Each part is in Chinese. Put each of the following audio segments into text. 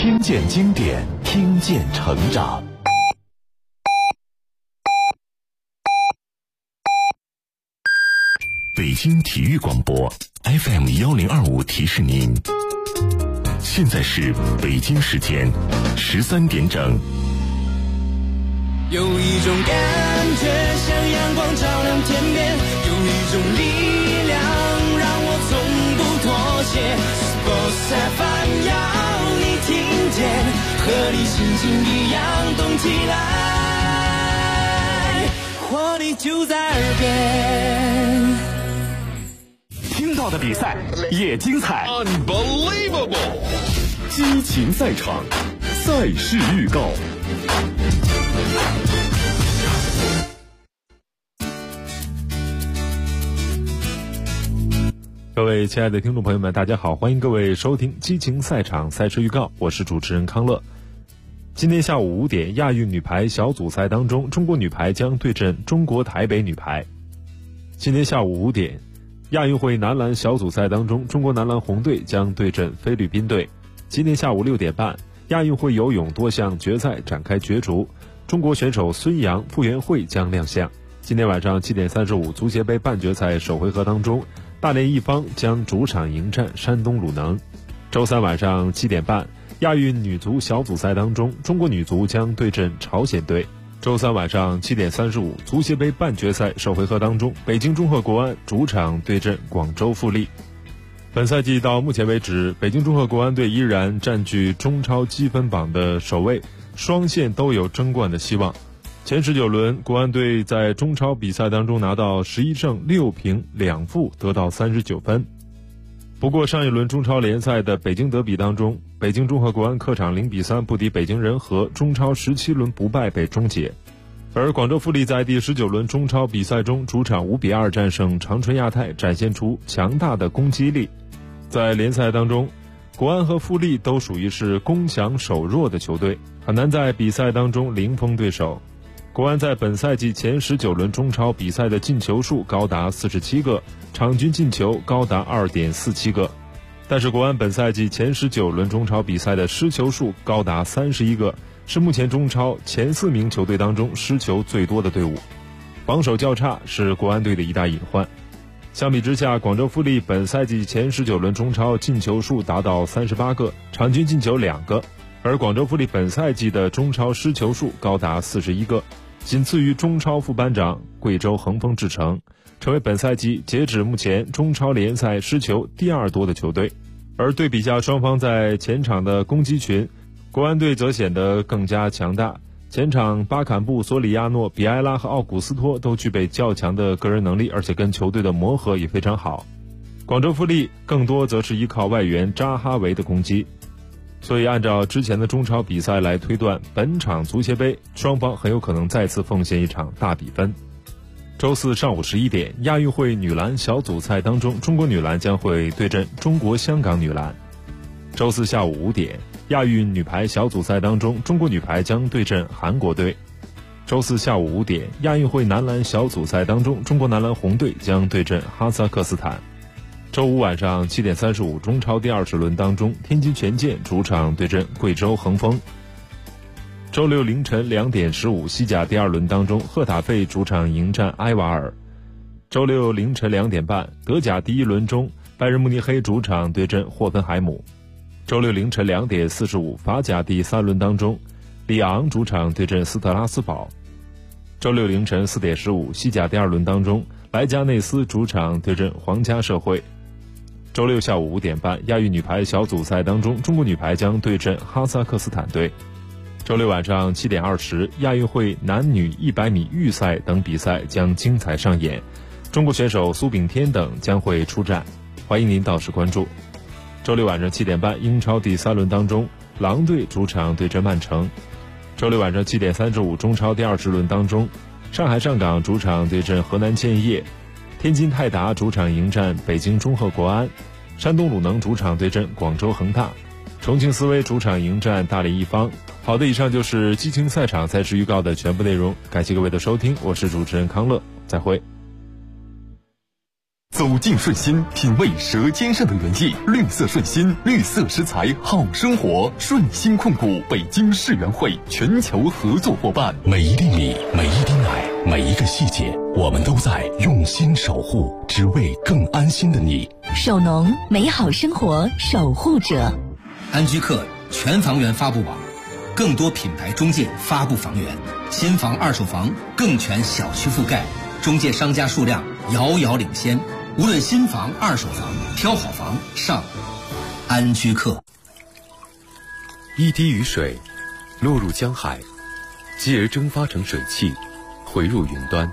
听见经典，听见成长。北京体育广播 FM1025提示您，现在是北京时间13点整。 有一种感觉像阳光照亮天边，有一种力量让我从不妥协。Sports FM 要你听见，和你心情一样动起来，活力就在耳边。 听到的比赛也精彩 Unbelievable 激情赛场，赛事预告。 各位亲爱的听众朋友们，大家好，欢迎各位收听激情赛场赛事预告，我是主持人康乐。今天下午5点，亚运女排小组赛当中，中国女排将对阵中国台北女排。今天下午5点，亚运会男篮小组赛当中，中国男篮红队将对阵菲律宾队。今天下午6点半，亚运会游泳多项决赛展开角逐，中国选手孙杨、傅园慧将亮相。今天晚上7点35，足协杯半决赛首回合当中，大连一方将主场迎战山东鲁能。周三晚上7点半，亚运女足小组赛当中，中国女足将对阵朝鲜队。周三晚上7点35，足协杯半决赛首回合当中，北京中赫国安主场对阵广州富力。本赛季到目前为止，北京中赫国安队依然占据中超积分榜的首位，双线都有争冠的希望。前19轮，国安队在中超比赛当中拿到11胜6平2负，得到39分。不过上一轮中超联赛的北京德比当中，北京中赫国安客场0比3不敌北京人和，中超17轮不败被终结。而广州富力在第19轮中超比赛中主场5比2战胜长春亚泰，展现出强大的攻击力。在联赛当中，国安和富力都属于是攻强守弱的球队，很难在比赛当中零封对手。国安在本赛季前19轮中超比赛的进球数高达47个，场均进球高达 2.47 个。但是国安本赛季前19轮中超比赛的失球数高达31个，是目前中超前4名球队当中失球最多的队伍。防守较差是国安队的一大隐患。相比之下，广州富力本赛季前19轮中超进球数达到38个，场均进球2个，而广州富力本赛季的中超失球数高达41个，仅次于中超副班长贵州恒丰智诚，成为本赛季截止目前中超联赛失球第2多的球队。而对比下双方在前场的攻击群，国安队则显得更加强大。前场巴坎布、索里亚诺、比埃拉和奥古斯托都具备较强的个人能力，而且跟球队的磨合也非常好。广州富力更多则是依靠外援扎哈维的攻击。所以按照之前的中超比赛来推断，本场足协杯双方很有可能再次奉献一场大比分。周四上午11点，亚运会女篮小组赛当中，中国女篮将会对阵中国香港女篮。周四下午5点，亚运女排小组赛当中，中国女排将对阵韩国队。周四下午5点，亚运会男篮小组赛当中，中国男篮红队将对阵哈萨克斯坦。周五晚上7点35，中超第20轮当中，天津权健主场对阵贵州恒丰。周六凌晨2点15，西甲第2轮当中，赫塔费主场迎战埃瓦尔。周六凌晨2点半，德甲第1轮中，拜仁慕尼黑主场对阵霍芬海姆。周六凌晨2点45，法甲第3轮当中，里昂主场对阵斯特拉斯堡。周六凌晨4点15，西甲第2轮当中，莱加内斯主场对阵皇家社会。周六下午5点半，亚运女排小组赛当中，中国女排将对阵哈萨克斯坦队。周六晚上7点20，亚运会男女100米预赛等比赛将精彩上演，中国选手苏炳添等将会出战，欢迎您到时关注。周六晚上7点半，英超第3轮当中，狼队主场对阵曼城。周六晚上7点35，中超第20轮当中，上海上港主场对阵河南建业，天津泰达主场迎战北京中赫国安，山东鲁能主场对阵广州恒大，重庆斯威主场迎战大连一方。好的，以上就是激情赛场赛事预告的全部内容，感谢各位的收听，我是主持人康乐，再会。 走进顺心，品味舌尖上的原意。绿色顺心，绿色食材好生活。顺心控股北京世园会全球合作伙伴。 每一粒米，每一滴奶，每一个细节，我们都在用心守护，只为更安心的你。 守农，美好生活守护者。 安居客全房源发布网，更多品牌中介发布房源，新房二手房更全小区覆盖，中介商家数量遥遥领先。无论新房二手房，挑好房上安居客。 一滴雨水落入江海，继而蒸发成水汽，回入云端。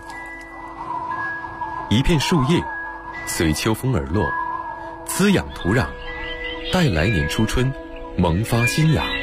一片树叶随秋风而落，滋养土壤，待来年初春萌发新芽。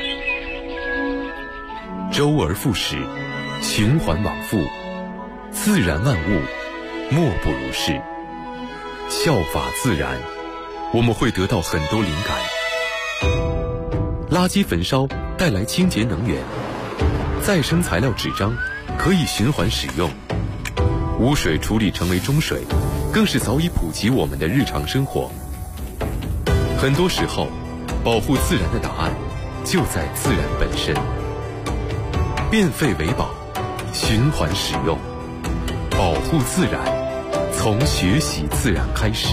周而复始，循环往复，自然万物莫不如是。效法自然，我们会得到很多灵感。垃圾焚烧带来清洁能源，再生材料纸张可以循环使用，污水处理成为中水，更是早已普及我们的日常生活。很多时候，保护自然的答案就在自然本身。变废为宝，循环使用，保护自然，从学习自然开始。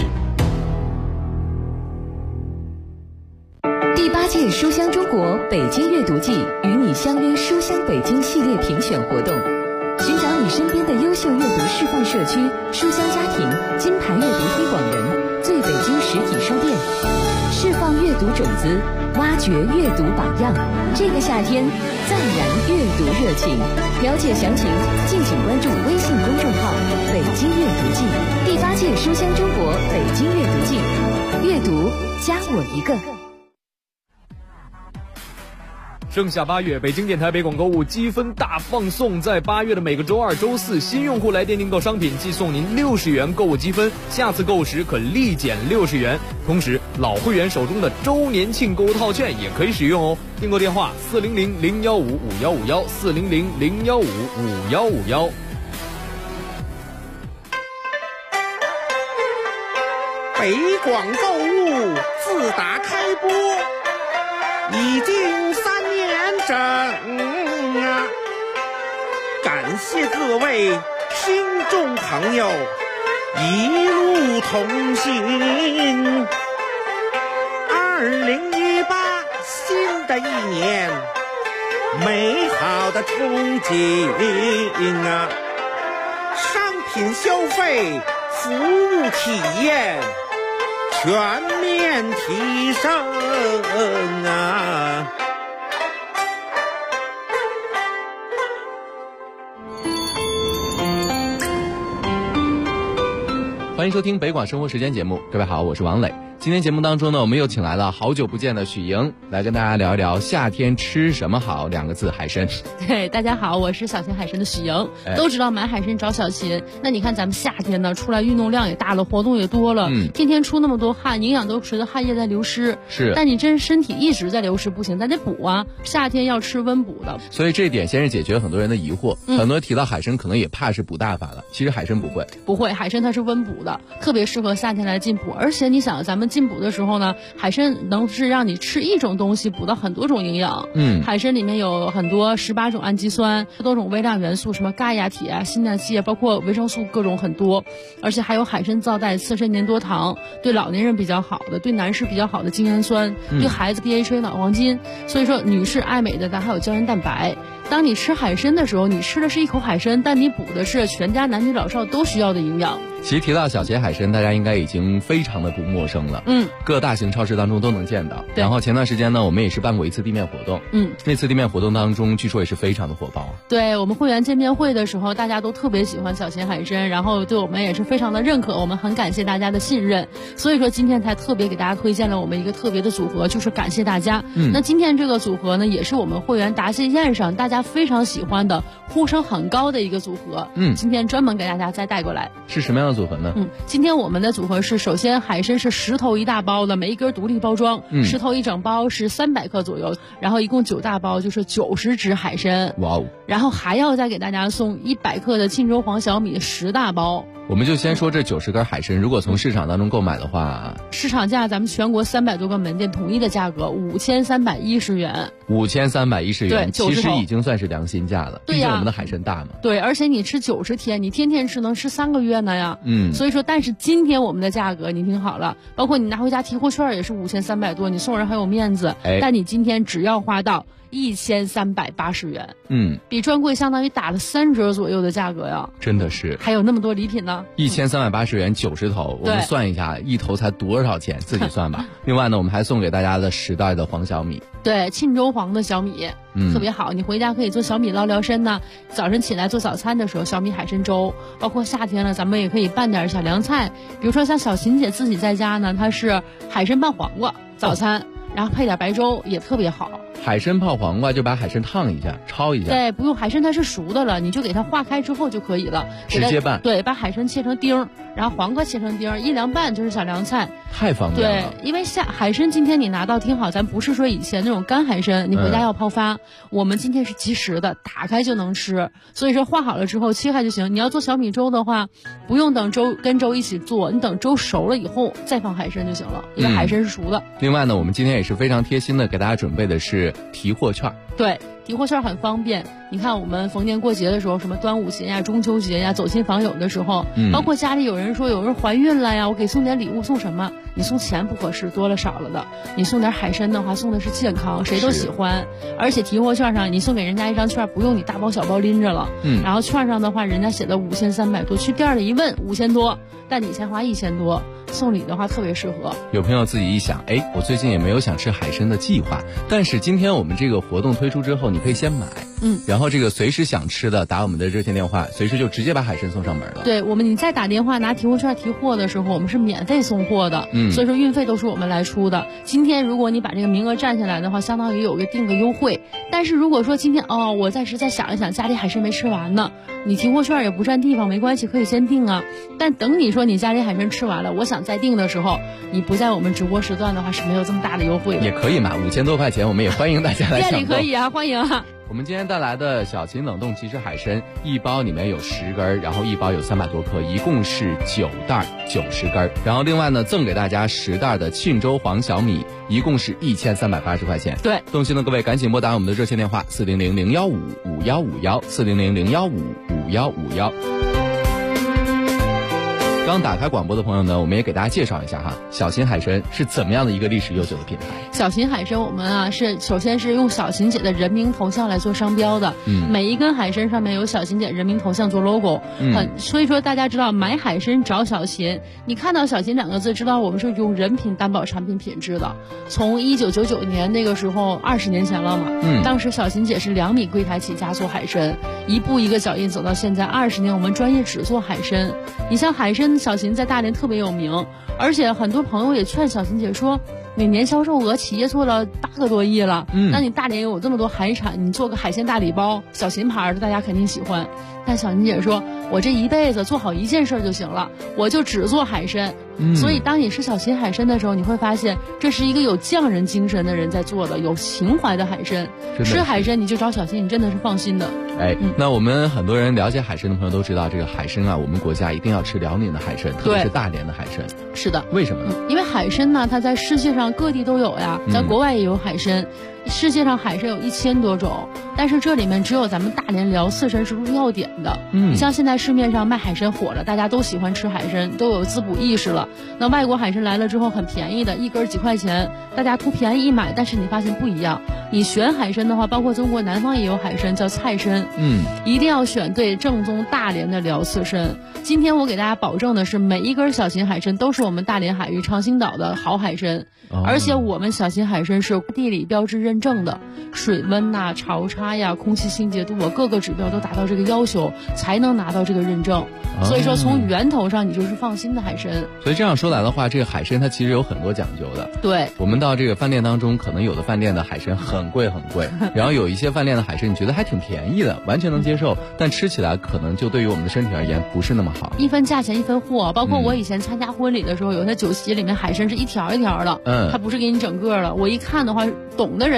第8届书香中国北京阅读季与你相约书香北京系列评选活动，寻找你身边的优秀阅读示范社区、书香家庭、金牌阅读推广人、最北京实体书店，释放阅读种子，挖掘阅读榜样。这个夏天再燃阅读热情。了解详情，敬请关注微信公众号“北京阅读季”。第8届书香中国北京阅读季，阅读加我一个。 盛夏8月，北京电台北广购物积分大放送，在8月的每个周二、周四，新用户来电订购商品即送您60元购物积分，下次购物时可立减60元。同时，老会员手中的周年庆购物套券也可以使用哦。订购电话：400-015-5151，400-015-5151。 北广购物自打开播已经3年整啊！感谢各位听众朋友一路同行。2018新的一年，美好的憧憬啊！商品消费、服务体验全面提升啊！ 欢迎收听北广生活时间节目，各位好，我是王磊。今天节目当中呢，我们又请来了好久不见的许莹，来跟大家聊一聊夏天吃什么好，2个字，海参。 对，大家好，我是小秦海参的许莹。都知道买海参找小秦，那你看咱们夏天呢，出来运动量也大了，活动也多了，天天出那么多汗，营养都随着汗液在流失。 是， 但你真身体一直在流失不行，咱得补啊。夏天要吃温补的， 所以这一点先是解决很多人的疑惑。很多人提到海参，可能也怕是补大法了，其实海参不会，海参它是温补的，特别适合夏天来进补。而且你想，咱们进补的时候呢，海参能是让你吃一种东西补到很多种营养。海参里面有很多18种氨基酸，多种微量元素，什么钙呀、铁啊、锌啊、硒啊，包括维生素各种很多。而且还有海参皂带刺身粘多糖，对老年人比较好的，对男士比较好的精氨酸，对孩子 DHA 脑黄金。所以说女士爱美的，咱还有胶原蛋白。当你吃海参的时候，你吃的是一口海参，但你补的是全家男女老少都需要的营养。 其实提到小秦海参，大家应该已经非常的不陌生了。各大型超市当中都能见到。然后前段时间呢，我们也是办过一次地面活动。那次地面活动当中，据说也是非常的火爆啊。 对，我们会员见面会的时候，大家都特别喜欢小秦海参，然后对我们也是非常的认可，我们很感谢大家的信任。所以说今天才特别给大家推荐了我们一个特别的组合，就是感谢大家。那今天这个组合呢，也是我们会员答谢宴上大家非常喜欢的、呼声很高的一个组合。今天专门给大家再带过来。 是什么样的组合呢？ 今天我们的组合是，首先海参是10头1大包的，每一根独立包装，10头1整包是300克左右，然后一共9大包就是90只海参。 哇哦！ 然后还要再给大家送100克的沁州黄小米10大包。 我们就先说这90根海参，如果从市场当中购买的话， 市场价咱们全国300多个门店统一的价格5310元。 5310元， 对， 其实已经算是良心价了。 对呀， 毕竟我们的海参大嘛。 对，而且你吃90天，你天天吃能吃3个月呢呀。所以说，但是今天我们的价格你听好了，包括你拿回家提货券也是5300多，你送人很有面子。但你今天只要花到1380元，比专柜相当于打了3折左右的价格呀， 真的是， 还有那么多礼品呢。 1380元90头，我们算一下，一头才多少钱，自己算吧。另外呢，我们还送给大家的10袋的黄小米， 对，沁州黄的小米，特别好，你回家可以做小米捞身呢。早晨起来做早餐的时候，小米海参粥，包括夏天了，咱们也可以拌点小凉菜，比如说像小琴姐自己在家呢，她是海参拌黄瓜早餐，然后配点白粥也特别好。 海参泡黄瓜就把海参烫一下，焯一下。 对，不用，海参它是熟的了，你就给它化开之后就可以了， 直接拌。 对，把海参切成丁，然后黄瓜切成丁，一凉拌就是小凉菜， 太方便了。 对，因为海参今天你拿到听好，咱不是说以前那种干海参，你回家要泡发，我们今天是即食的，打开就能吃。所以说化好了之后切开就行。你要做小米粥的话，不用等粥跟粥一起做，你等粥熟了以后再放海参就行了，因为海参是熟的。 另外呢，我们今天也是非常贴心的给大家准备的是提货券。 对，提货券很方便。你看我们逢年过节的时候，什么端午节呀、中秋节呀，走亲访友的时候，包括家里有人说有人怀孕了呀，我给送点礼物，送什么？你送钱不合适，多了少了的。你送点海参的话，送的是健康，谁都喜欢。而且提货券上你送给人家一张券，不用你大包小包拎着了。然后券上的话，人家写的5300多，去店里一问5000多，但你先花1000多，送礼的话特别适合。 有朋友自己一想，我最近也没有想吃海参的计划，但是今天我们这个活动推出之后，你可以先买，然后这个随时想吃的打我们的热线电话，随时就直接把海参送上门了。 对，你再打电话拿提货券提货的时候，我们是免费送货的，所以说运费都是我们来出的。今天如果你把这个名额占下来的话，相当于有个定个优惠。但是如果说今天我暂时再想一想，家里海参没吃完呢，你提货券也不占地方，没关系，可以先定啊。但等你说你家里海参吃完了，我想再定的时候，你不在我们直播时段的话是没有这么大的优惠的。 也可以嘛，5000多块钱，我们也欢迎大家来抢购。 店里可以啊，欢迎啊。 我们今天带来的小秦冷冻即食海参，一包里面有10根，然后一包有300多克，一共是9袋90根。然后另外呢，赠给大家10袋的沁州黄小米，一共是1380块钱。 对， 动心的各位赶紧拨打我们的热线电话400-015-5151，400-015-5151。刚打开广播的朋友呢，我们也给大家介绍一下哈，小秦海参是怎么样的一个历史悠久的品牌。 小秦海参我们是首先是用小秦姐的人名头像来做商标的，每一根海参上面有小秦姐人名头像做 logo，所以说大家知道买海参找小秦，你看到小秦2个字，知道我们是用人品担保产品品质的。从1999年那个时候20年前了嘛，当时小秦姐是2米柜台起家做海参，一步一个脚印走到现在20年，我们专业只做海参。你像海参小秦在大连特别有名，而且很多朋友也劝小秦姐说，你年销售额企业做了8个多亿了，那你大连有这么多海产，你做个海鲜大礼包，小秦牌的大家肯定喜欢。但小秦姐说，我这一辈子做好一件事就行了，我就只做海参。所以当你吃小秦海参的时候，你会发现这是一个有匠人精神的人在做的，有情怀的海参。吃海参你就找小秦，你真的是放心的。 那我们很多人了解海参的朋友都知道，这个海参啊，我们国家一定要吃辽宁的海参，特别是大连的海参。 是的。 为什么呢？ 因为海参呢，它在世界上各地都有呀，在国外也有海参。世界上海参有1000多种，但是这里面只有咱们大连辽四参是入药典的。你像现在市面上卖海参火了，大家都喜欢吃海参，都有滋补意识了。那外国海参来了之后很便宜的，一根几块钱，大家图便宜一买，但是你发现不一样。你选海参的话，包括中国南方也有海参叫菜参，一定要选对正宗大连的辽刺参。今天我给大家保证的是，每一根小秦海参都是我们大连海域长兴岛的好海参，而且我们小秦海参是地理标志认证的，水温呐、潮差呀、空气清洁度各个指标都达到这个要求，才能拿到这个认证。所以说从源头上你就是放心的海参。 所以这样说来的话，这个海参它其实有很多讲究的。 对， 我们到这个饭店当中，可能有的饭店的海参很贵很贵，然后有一些饭店的海参你觉得还挺便宜的，完全能接受，但吃起来可能就对于我们的身体而言不是那么好。 一分价钱一分货，包括我以前参加婚礼的时候，有些酒席里面海参是一条一条的，它不是给你整个的。我一看的话，懂的人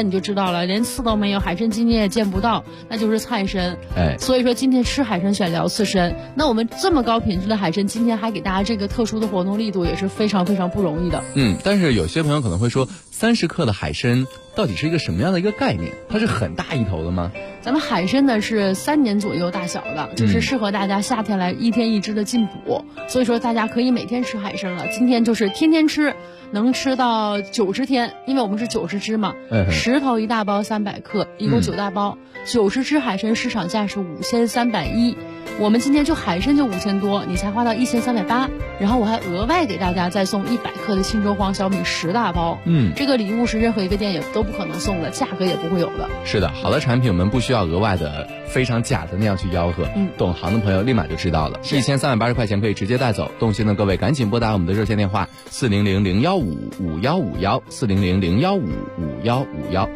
你就知道了，连刺都没有，海参筋你也见不到，那就是菜参。所以说今天吃海参选聊刺参。那我们这么高品质的海参，今天还给大家这个特殊的活动力度，也是非常非常不容易的。 但是有些朋友可能会说，30克的海参到底是一个什么样的一个概念？它是很大一头的吗？ 咱们海参呢是3年左右大小的，就是适合大家夏天来1天1只的进补，所以说大家可以每天吃海参了。今天就是天天吃，能吃到90天，因为我们是90只嘛，10头1大包300克，一共9大包，90只海参市场价是5310，我们今天就海参就5000多，你才花到1380，然后我还额外给大家再送100克的忻州黄小米10大包，这个礼物是任何一个店也都不可能送的，价格也不会有的。 是的，好的产品我们不需要额外的非常假的那样去吆喝，懂行的朋友立马就知道了，1380块钱可以直接带走。动心的各位赶紧拨打我们的热线电话400-015-5151，400-015-5151。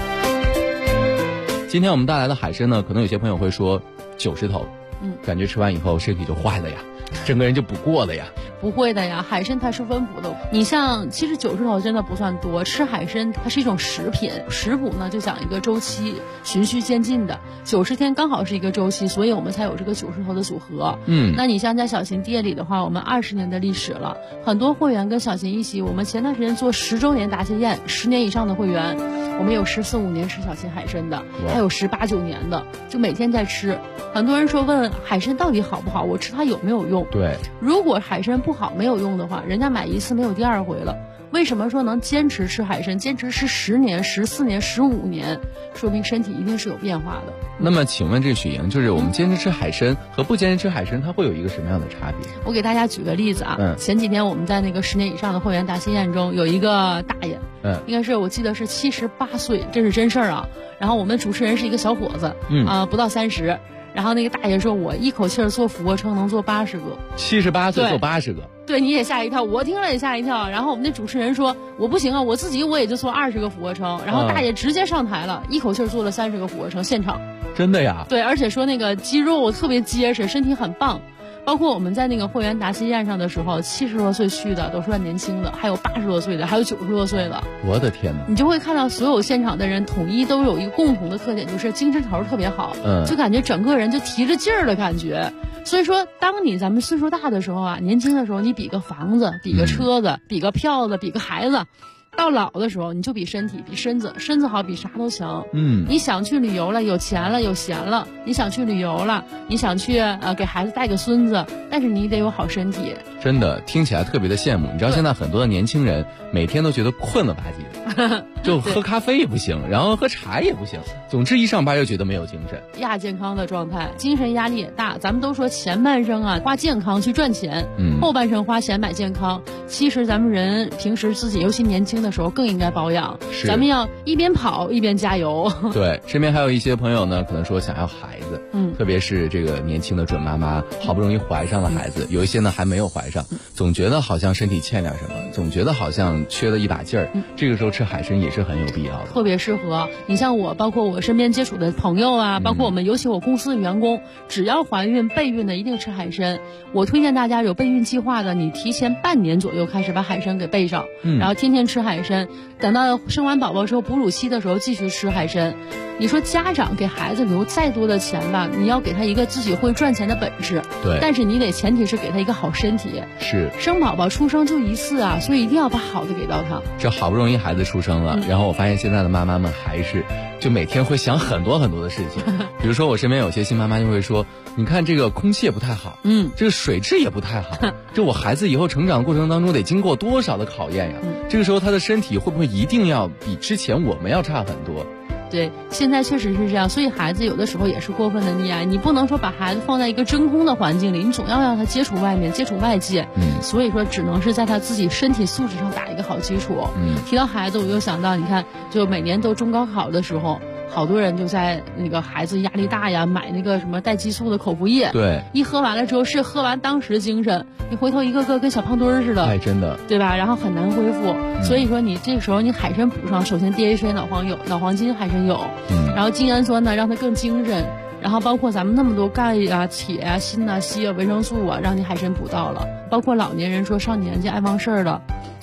今天我们带来的海参呢，可能有些朋友会说90头，感觉吃完以后身体就坏了呀，整个人就补过了呀。 不会的呀，海参它是温补的。你像其实90头真的不算多，吃海参它是一种食品，食补呢就讲一个周期，循序渐进的，90天刚好是一个周期，所以我们才有这个90头的组合。那你像在小秦店里的话，我们20年的历史了，很多会员跟小秦一起，我们前段时间做10周年答谢宴，10年以上的会员，我们有14、15年吃小秦海参的，还有18、19年的，就每天在吃。很多人说问海参到底好不好，我吃它有没有用？ 对， 如果海参不好没有用的话，人家买1次没有第2回了。为什么说能坚持吃海参，坚持吃10年、14年、15年，说明身体一定是有变化的。 那么请问这许莹，就是我们坚持吃海参和不坚持吃海参，它会有一个什么样的差别？ 我给大家举个例子啊，前几天我们在那个10年以上的会员答谢宴中，有一个大爷，应该是我记得是78岁，这是真事儿啊。然后我们主持人是一个小伙子，不到30。然后那个大爷说，我一口气做俯卧撑能做80个 ，78岁做80个， 对，你也吓一跳，我听了也吓一跳。然后我们那主持人说，我不行啊，我也就做20个俯卧撑。然后大爷直接上台了，一口气做了30个俯卧撑，现场。 真的呀？ 对，而且说那个肌肉特别结实，身体很棒。包括我们在那个会员答谢宴上的时候，70多岁去的都算年轻的，还有80多岁的，还有90多岁的。 我的天哪！ 你就会看到所有现场的人统一都有一个共同的特点，就是精神头特别好，就感觉整个人就提着劲儿的感觉。所以说，当咱们岁数大的时候啊，年轻的时候你比个房子，比个车子，比个票子，比个孩子。到老的时候，你就比身体，比身子好，比啥都强。你想去旅游了，有钱了，有闲了，你想去旅游了，你想去给孩子带个孙子，但是你得有好身体。 真的听起来特别的羡慕。你知道现在很多的年轻人每天都觉得困了吧唧的，就喝咖啡也不行，然后喝茶也不行，总之一上班就觉得没有精神， 亚健康的状态，精神压力也大。咱们都说前半生啊花健康去赚钱，后半生花钱买健康。其实咱们人平时自己尤其年轻的时候更应该保养，咱们要一边跑一边加油。 对，身边还有一些朋友呢，可能说想要孩子，特别是这个年轻的准妈妈，好不容易怀上了孩子，有一些呢还没有怀上，总觉得好像身体欠点什么，总觉得好像缺了一把劲儿，这个时候吃海参也是很有必要的， 特别适合。你像我，包括我身边接触的朋友啊，包括我们尤其我公司的员工，只要怀孕备孕的一定吃海参。我推荐大家有备孕计划的，你提前半年左右开始把海参给备上，然后天天吃海参，等到生完宝宝之后哺乳期的时候继续吃海参。你说家长给孩子留再多的钱吧，你要给他一个自己会赚钱的本事， 对， 但是你得前提是给他一个好身体。 是， 生宝宝出生就一次啊，所以一定要把好的给到他。 这好不容易孩子出生了，然后我发现现在的妈妈们还是就每天会想很多很多的事情，比如说我身边有些新妈妈就会说，你看这个空气也不太好，这个水质也不太好，这我孩子以后成长的过程当中得经过多少的考验呀？这个时候他的身体会不会一定要比之前我们要差很多？ 对，现在确实是这样，所以孩子有的时候也是过分的溺爱，你不能说把孩子放在一个真空的环境里，你总要让他接触外面，接触外界，所以说只能是在他自己身体素质上打一个好基础。提到孩子，我又想到，你看，就每年都中高考的时候，好多人就在那个孩子压力大呀，买那个什么带激素的口服液， 对， 一喝完了之后是喝完当时精神，你回头一个个跟小胖墩儿似的， 哎，真的， 对吧？然后很难恢复，所以说你这个时候你海参补上，首先 DHA 脑黄金海参有，然后精氨酸呢让它更精神，然后包括咱们那么多钙啊、铁啊、锌啊、硒啊、维生素啊，让你海参补到了。包括老年人说上年纪爱忘事儿了，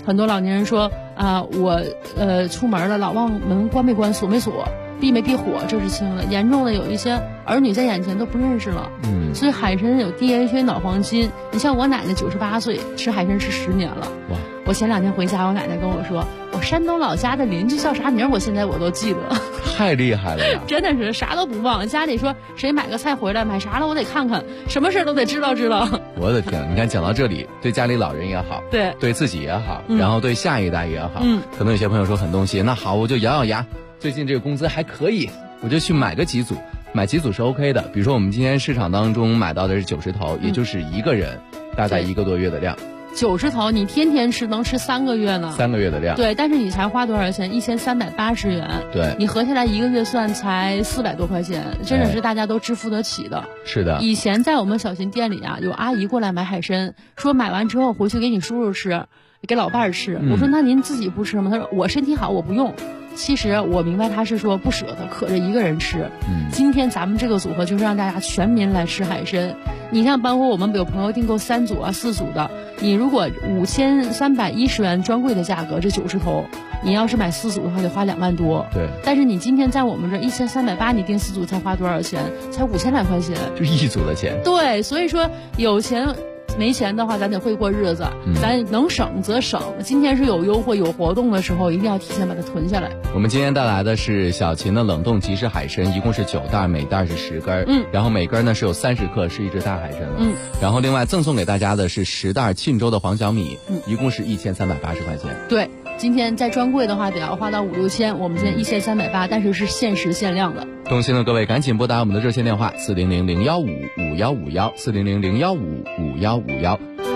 很多老年人说我出门了，老忘门关没关锁没锁，避没避火，这是轻的。严重的有一些儿女在眼前都不认识了。所以海参有 DHA 脑黄金。你像我奶奶98岁，吃海参吃10年了。哇！我前2天回家，我奶奶跟我说，我山东老家的邻居叫啥名，我现在我都记得。 太厉害了呀！ 真的是啥都不忘。家里说谁买个菜回来，买啥了我得看看，什么事都得知道。 我的天，你看讲到这里，对家里老人也好，对自己也好，然后对下一代也好，可能有些朋友说很动心，那好，我就咬咬牙，最近这个工资还可以，我就去买个几组。买几组是 OK 的，比如说我们今天市场当中买到的是90头，也就是一个人大概1个多月的量。 90头你天天吃能吃3个月呢？3 个月的量。 对，但是你才花多少钱？1380元。 对， 你合下来1个月算才400多块钱，真的是大家都支付得起的。 是的。 以前在我们小新店里啊，有阿姨过来买海参，说买完之后回去给你叔叔吃，给老伴儿吃。我说那您自己不吃吗？他说我身体好，我不用。其实我明白他是说不舍得，可着一个人吃。今天咱们这个组合就是让大家全民来吃海参。你像包括我们有朋友订购3组啊、4组的，你如果5310元专柜的价格，这90头，你要是买4组的话得花2万多。 对。 但是你今天在我们这1380，你订4组才花多少钱？才5000来块钱。 就1组的钱。 对，所以说有钱。没钱的话，咱得会过日子，咱能省则省。今天是有优惠、有活动的时候，一定要提前把它囤下来。 我们今天带来的是小秦的冷冻即食海参，一共是9袋，每袋是10根，然后每根呢是有30克，是一只大海参了。然后另外赠送给大家的是10袋沁州的黄小米，一共是1380块钱。 对，今天在专柜的话得要花到5、6千，我们现在1380，但是是限时限量的。 动心的各位赶紧拨打我们的热线电话400-015-5151，400-015-5151。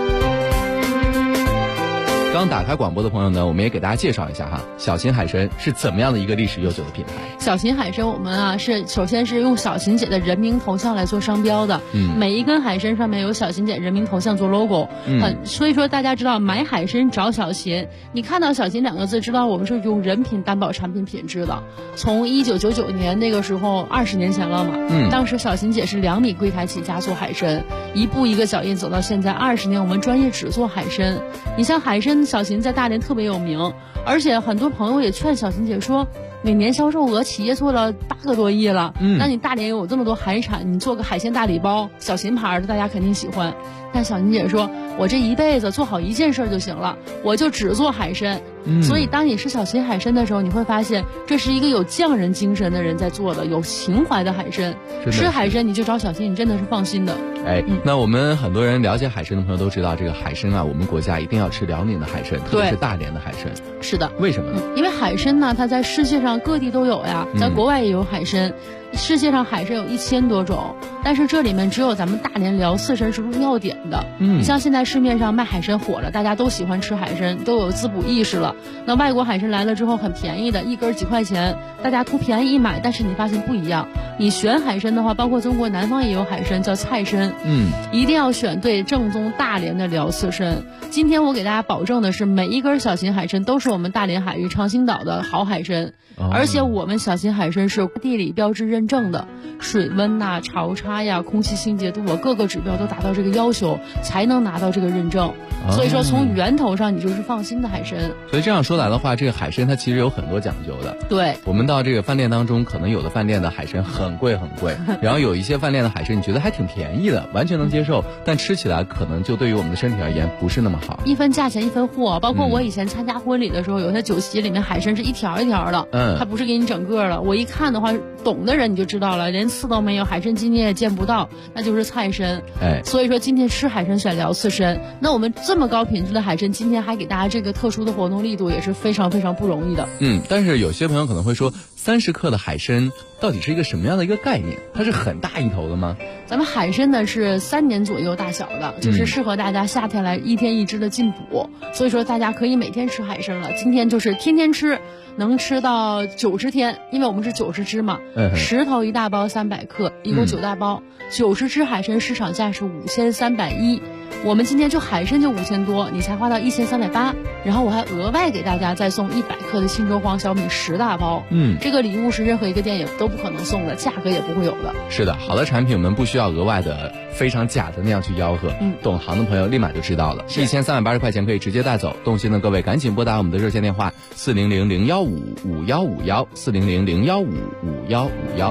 刚打开广播的朋友呢，我们也给大家介绍一下哈，小秦海参是怎么样的一个历史悠久的品牌。 小秦海参我们啊是首先是用小秦姐的人名头像来做商标的，每一根海参上面有小秦姐人名头像做 logo，所以说大家知道买海参找小秦，你看到小秦2个字，知道我们是用人品担保产品品质的。从1999年那个时候20年前了嘛，当时小秦姐是2米柜台起家做海参，一步一个脚印走到现在20年，我们专业只做海参。你像海参小秦在大连特别有名，而且很多朋友也劝小秦姐说，每年销售额企业做了8个多亿了，那你大连有这么多海产，你做个海鲜大礼包，小秦牌的大家肯定喜欢。但小秦姐说，我这一辈子做好一件事就行了，我就只做海参。所以当你吃小秦海参的时候，你会发现这是一个有匠人精神的人在做的，有情怀的海参。吃海参你就找小秦，你真的是放心的。 那我们很多人了解海参的朋友都知道，这个海参啊，我们国家一定要吃辽宁的海参，特别是大连的海参。 是的。 为什么呢？ 因为海参呢，它在世界上各地都有呀，在国外也有海参。世界上海参有1000多种，但是这里面只有咱们大连辽四参是入药典的。你像现在市面上卖海参火了，大家都喜欢吃海参，都有滋补意识了。那外国海参来了之后很便宜的，一根几块钱，大家图便宜一买，但是你发现不一样。你选海参的话，包括中国南方也有海参叫菜参，一定要选对正宗大连的辽四参。今天我给大家保证的是，每一根小秦海参都是我们大连海域长兴岛的好海参，而且我们小秦海参是地理标志认证的，水温呐、潮差呀、空气清洁度啊，各个指标都达到这个要求，才能拿到这个认证。所以说从源头上你就是放心的海参。 所以这样说来的话，这个海参它其实有很多讲究的。 对， 我们到这个饭店当中，可能有的饭店的海参很贵很贵，然后有一些饭店的海参你觉得还挺便宜的，完全能接受，但吃起来可能就对于我们的身体而言不是那么好。 一分价钱一分货，包括我以前参加婚礼的时候，有些酒席里面海参是一条一条的，它不是给你整个的。我一看的话，懂的人你就知道了，连刺都没有，海参今天也见不到，那就是菜参。所以说今天吃海参选辽四参，那我们这么高品质的海参，今天还给大家这个特殊的活动力度，也是非常非常不容易的。 但是有些朋友可能会说，30克的海参到底是一个什么样的一个概念？它是很大一头的吗？ 咱们海参呢是3年左右大小的，就是适合大家夏天来1天1只的进补，所以说大家可以每天吃海参了。今天就是天天吃，能吃到90天，因为我们是90只嘛，10头1大包300克，一共9大包，90只海参市场价是5310， 我们今天就海参就5000多，你才花到1380，然后我还额外给大家再送100克的沁州黄小米10大包。这个礼物是任何一个店也都不可能送的，价格也不会有的。 是的，好的产品我们不需要额外的非常假的那样去吆喝，懂行的朋友立马就知道了。1380块钱可以直接带走，动心的各位赶紧拨打我们的热线电话400-015-5151，400-015-5151。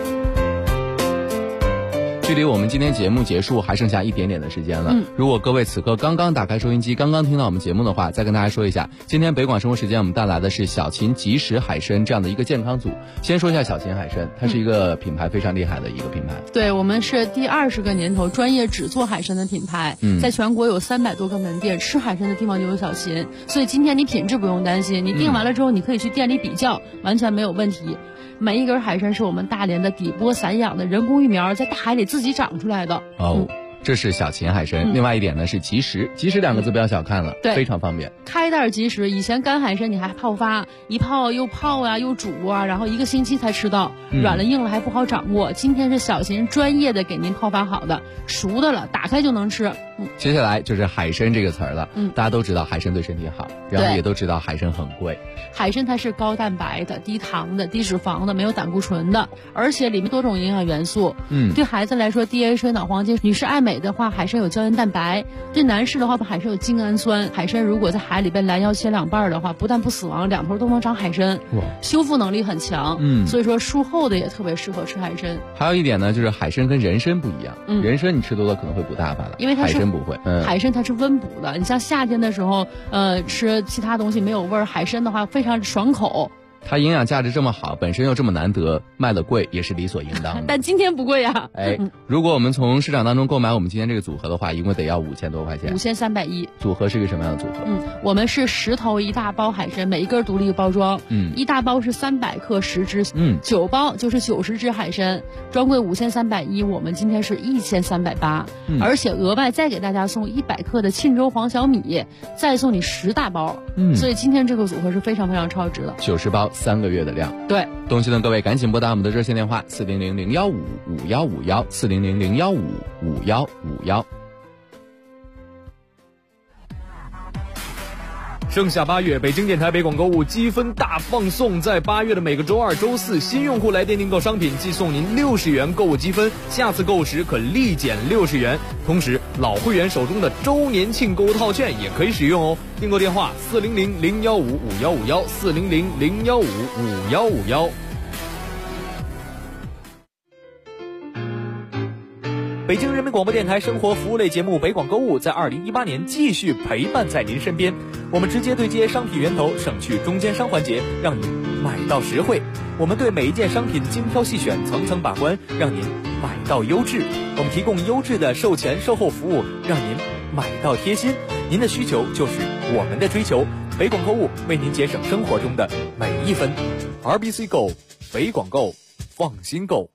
距离我们今天节目结束还剩下一点点的时间了。如果各位此刻刚刚打开收音机，刚刚听到我们节目的话，再跟大家说一下，今天北广生活时间我们带来的是小秦即食海参这样的一个健康组。先说一下小秦海参，它是一个品牌非常厉害的一个品牌。 对，我们是第20个年头专业只做海参的品牌，在全国有300多个门店，吃海参的地方就有小秦，所以今天你品质不用担心，你订完了之后你可以去店里比较，完全没有问题。每一根海参是我们大连的底波散养的人工育苗，在大海里自己长出来的。 这是小秦海参。另外一点呢是即食，即食2个字不要小看了，非常方便。 开袋即食，以前干海参你还泡发，一泡又泡啊又煮啊，然后1个星期才吃到，软了硬了还不好掌握。今天是小秦专业的给您泡发好的，熟的了，打开就能吃。 接下来就是海参这个词儿了。大家都知道海参对身体好，然后也都知道海参很贵。 海参它是高蛋白的、低糖的、低脂肪的，没有胆固醇的，而且里面多种营养元素。对孩子来说 DHA 脑黄金，女士爱美的话，海参有胶原蛋白；对男士的话，海参有精氨酸。海参如果在海里边拦腰切2半的话，不但不死亡，两头都能长海参，修复能力很强。所以说术后的也特别适合吃海参。 还有一点呢，就是海参跟人参不一样，人参你吃多了可能会补大发的， 因为它是海参不会。 海参它是温补的，你像夏天的时候，吃其他东西没有味儿，海参的话非常爽口。 它营养价值这么好，本身又这么难得，卖的贵也是理所应当的。 但今天不贵呀。 如果我们从市场当中购买我们今天这个组合的话，一共得要5000多块钱。 5310。 组合是一个什么样的组合？ 我们是10头1大包海参，每一根独立包装。1大包是300克10只，9包就是90只海参，专柜5310，我们今天是1380，而且额外再给大家送100克的沁州黄小米，再送你10大包。所以今天这个组合是非常非常超值的。 90包3个月的量。 对， 东西的各位赶紧拨打我们的热线电话400-015-5151，400-015-5151。 盛夏8月，北京电台北广购物积分大放送，在8月的每个周2、周4，新用户来电订购商品，即送您60元购物积分，下次购物时可立减60元。同时，老会员手中的周年庆购物套券也可以使用哦。订购电话400-015-5151，400-015-5151。北京人民广播电台生活服务类节目北广购物在2018年继续陪伴在您身边。我们直接对接商品源头，省去中间商环节，让您买到实惠。我们对每一件商品精挑细选，层层把关，让您买到优质。我们提供优质的售前售后服务，让您买到贴心。您的需求就是我们的追求。北广购物为您节省生活中的每一分。RBC 购，北广购，放心购。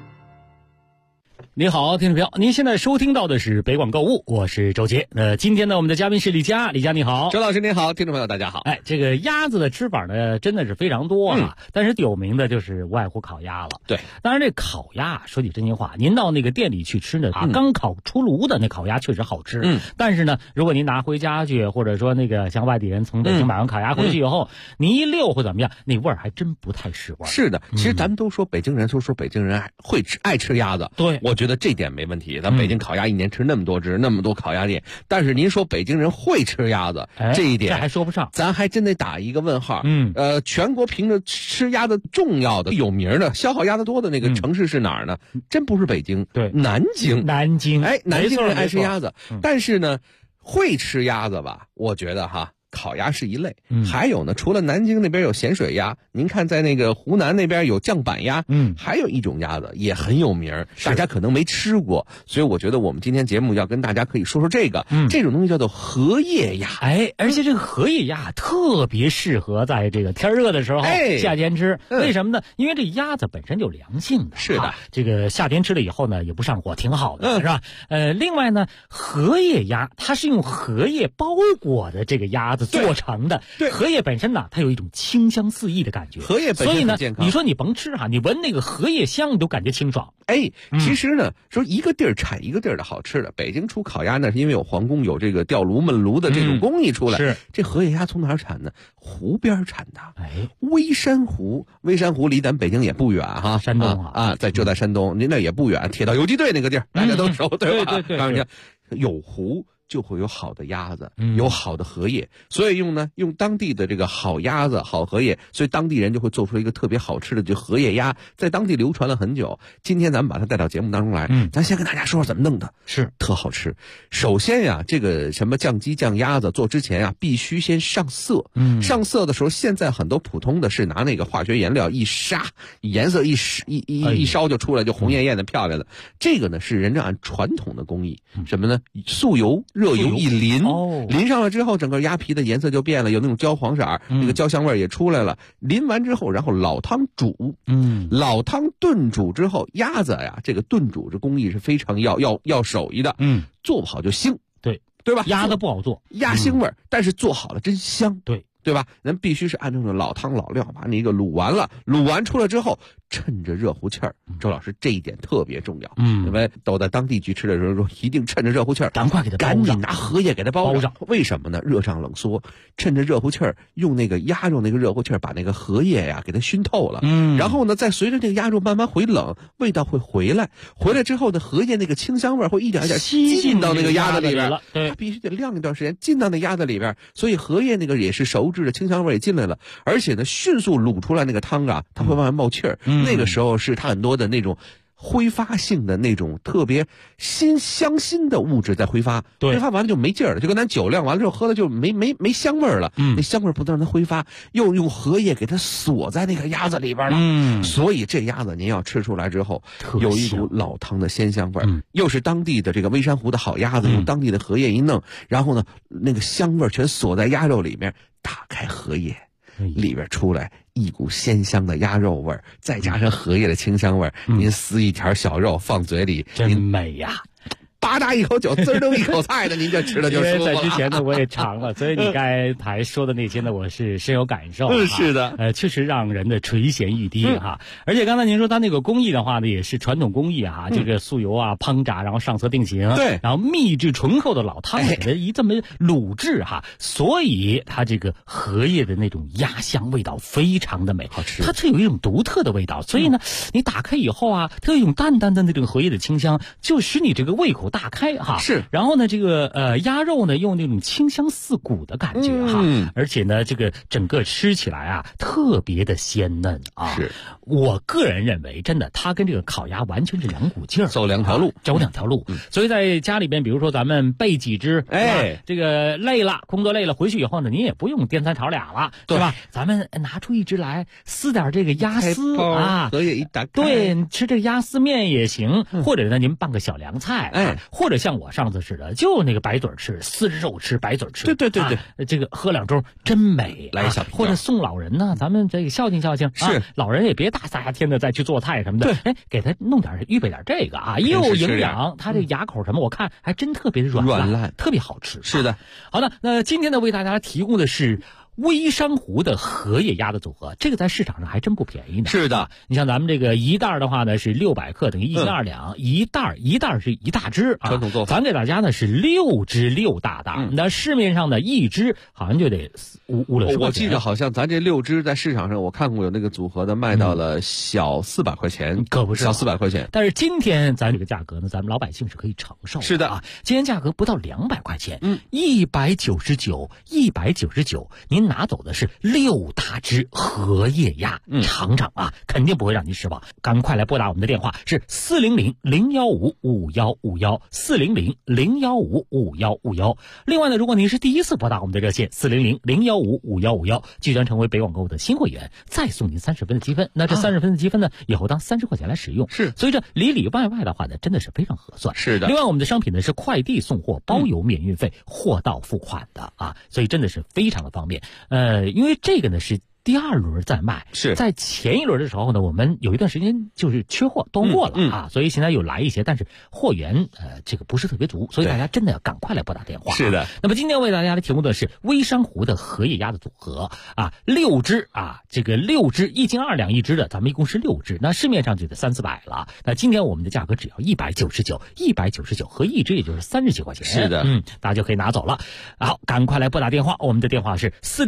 你好，听众朋友，您现在收听到的是北广购物，我是周杰。今天呢，我们的嘉宾是李佳，李佳你好。 周老师您好，听众朋友大家好。 这个鸭子的吃法呢，真的是非常多啊，但是有名的就是无外乎烤鸭了。 对， 当然这烤鸭说句真心话，您到那个店里去吃呢，刚烤出炉的那烤鸭确实好吃。但是呢，如果您拿回家去，或者说那个像外地人从北京买完烤鸭回去以后，您一溜或怎么样，那味儿还真不太是味儿。 是的，其实咱们都说北京人，说北京人爱吃鸭子。 对， 我觉得这点没问题。咱北京烤鸭一年吃那么多只，那么多烤鸭店，但是您说北京人会吃鸭子，这一点这还说不上， 咱还真得打一个问号。全国凭着吃鸭子重要的、有名的、消耗鸭子多的那个城市是哪儿呢？真不是北京， 对， 南京。 南京人爱吃鸭子，但是呢，会吃鸭子吧？我觉得烤鸭是一类，还有呢，除了南京那边有咸水鸭，您看在那个湖南那边有酱板鸭，还有一种鸭子也很有名，大家可能没吃过，所以我觉得我们今天节目要跟大家可以说说这个，这种东西叫做荷叶鸭。 而且这个荷叶鸭特别适合在这个天热的时候，夏天吃。为什么呢？因为这鸭子本身就凉性的， 是的， 这个夏天吃了以后呢，也不上火，挺好的，是吧？另外呢，荷叶鸭它是用荷叶包裹的这个鸭子子做成的。 对， 荷叶本身呢，它有一种清香四溢的感觉。 荷叶本身很健康， 所以呢，你说你甭吃哈，你闻那个荷叶香，你都感觉清爽。 其实呢，说一个地儿产一个地儿的好吃的。北京出烤鸭呢，是因为有皇宫有这个吊炉焖炉的这种工艺出来。 是这荷叶鸭从哪儿产呢？湖边产的。微山湖离咱北京也不远哈， 山东就在山东，您那也不远，铁道游击队那个地儿大家都熟，对吧？ 对， 有湖就会有好的鸭子，有好的荷叶，所以用当地的这个好鸭子、好荷叶，所以当地人就会做出一个特别好吃的就荷叶鸭，在当地流传了很久。今天咱们把它带到节目当中来，咱先跟大家说说怎么弄的， 是特好吃。首先呀，这个什么酱鸡、酱鸭子做之前啊，必须先上色。上色的时候，现在很多普通的是拿那个化学颜料一杀，颜色一烧就出来，就红艳艳的、漂亮的。这个呢是人家按传统的工艺，什么呢？素油。热油一淋，淋上了之后，整个鸭皮的颜色就变了，有那种焦黄色，那个焦香味也出来了。淋完之后，然后老汤煮，老汤炖煮之后，鸭子呀，这个炖煮这工艺是非常要手艺的，做不好就腥，对吧？ 鸭子不好做， 鸭腥味，但是做好了真香， 对吧？咱必须是按照那老汤老料把你一个卤完了，卤完出来之后，趁着热乎气儿，周老师这一点特别重要。因为都在当地去吃的时候说，一定趁着热乎气儿， 赶快给它赶紧拿荷叶给它包上。为什么呢？热胀冷缩，趁着热乎气儿，用那个鸭肉那个热乎气儿把那个荷叶呀给它熏透了。然后呢，再随着这个鸭肉慢慢回冷，味道会回来。回来之后呢，荷叶那个清香味会一点一点进到那个鸭子里边，它必须得晾一段时间进到那鸭子里边，所以荷叶那个也是熟制的，清香味也进来了，而且呢，迅速卤出来那个汤啊，它会慢慢冒气儿。那个时候是它很多的那种挥发性的那种特别香辛的物质在挥发，挥发完了就没劲儿了，就跟咱酒酿完了之后喝了就没香味儿了，那香味儿不能让它挥发，又用荷叶给它锁在那个鸭子里边了，所以这鸭子您要吃出来之后，有一股老汤的鲜香味儿，又是当地的这个微山湖的好鸭子，用当地的荷叶一弄，然后呢，那个香味儿全锁在鸭肉里面，打开荷叶。里边出来一股鲜香的鸭肉味儿，再加上荷叶的清香味儿，您撕一条小肉放嘴里， 真美呀！ 吧嗒一口酒，滋儿一口菜的，您这吃了就舒服了。 在之前呢，我也尝了，所以你刚才说的那些呢，我是深有感受。 是的， 确实让人的垂涎欲滴哈。而且刚才您说它那个工艺的话呢，也是传统工艺哈，这个素油啊烹炸，然后上色定型， 对， 然后秘制醇厚的老汤给它这么卤制哈，所以它这个荷叶的那种鸭香味道非常的美， 好吃。 它有一种独特的味道，所以呢，你打开以后啊，它有一种淡淡的那种荷叶的清香，就使你这个胃口大开哈。 是， 然后呢，这个鸭肉呢，用那种清香四骨的感觉哈，而且呢，这个整个吃起来啊，特别的鲜嫩啊。 是， 我个人认为，真的，它跟这个烤鸭完全是两股劲儿， 走两条路， 走两条路。所以在家里边，比如说咱们备几只，这个累了，工作累了，回去以后呢，你也不用颠三炒俩了，对吧？咱们拿出一只来，撕点这个鸭丝啊， 荷叶一打开， 对，吃这个鸭丝面也行，或者呢，您拌个小凉菜，或者像我上次似的，就那个白嘴吃，撕着肉吃，白嘴吃。 对， 这个喝两盅真美， 来一小瓶或者送老人呢，咱们这个孝敬孝敬， 是老人也别大夏天的再去做菜什么的，给他弄点预备点这个啊，又营养，他这个牙口什么，我看还真特别的软烂，特别好吃。 是的， 好的，那今天呢为大家提供的是微山湖的荷叶鸭的组合，这个在市场上还真不便宜呢。 是的， 你像咱们这个一袋的话呢是600克，等于1斤2两，一袋是一大只啊。 传统做法， 咱给大家呢是6只6大袋，那市面上呢一只好像就得5、60块钱。 我记得好像咱这6只在市场上我看过有那个组合的卖到了小400块钱， 可不是小400块钱。 但是今天咱这个价格呢，咱们老百姓是可以承受的。 是的啊，今天价格不到200块钱，199，您拿走的是6大只荷叶鸭，尝尝啊，肯定不会让您失望。赶快来拨打我们的电话是400-015-5151，400-015-5151。另外呢，如果您是第一次拨打我们的热线400-015-5151，即将成为北网购物的新会员，再送您30分的积分。那这30分的积分呢，以后当30块钱来使用。 是， 所以这里外的话呢，真的是非常合算。 是的。 另外，我们的商品呢是快递送货，包邮免运费，货到付款的啊，所以真的是非常的方便。因为这个呢是第2轮再卖。 是在前1轮的时候呢，我们有一段时间就是缺货断货了啊，所以现在有来一些，但是货源这个不是特别足，所以大家真的要赶快来拨打电话。 是的。 那么今天为大家来提供的是微山湖的荷叶鸭的组合啊，6只啊，这个6只1斤2两1只的，咱们一共是6只，那市面上就得300-400了。那今天我们的价格只要199，199和1只也就是30几块钱。 是的， 大家就可以拿走了。好，赶快来拨打电话，我们的电话是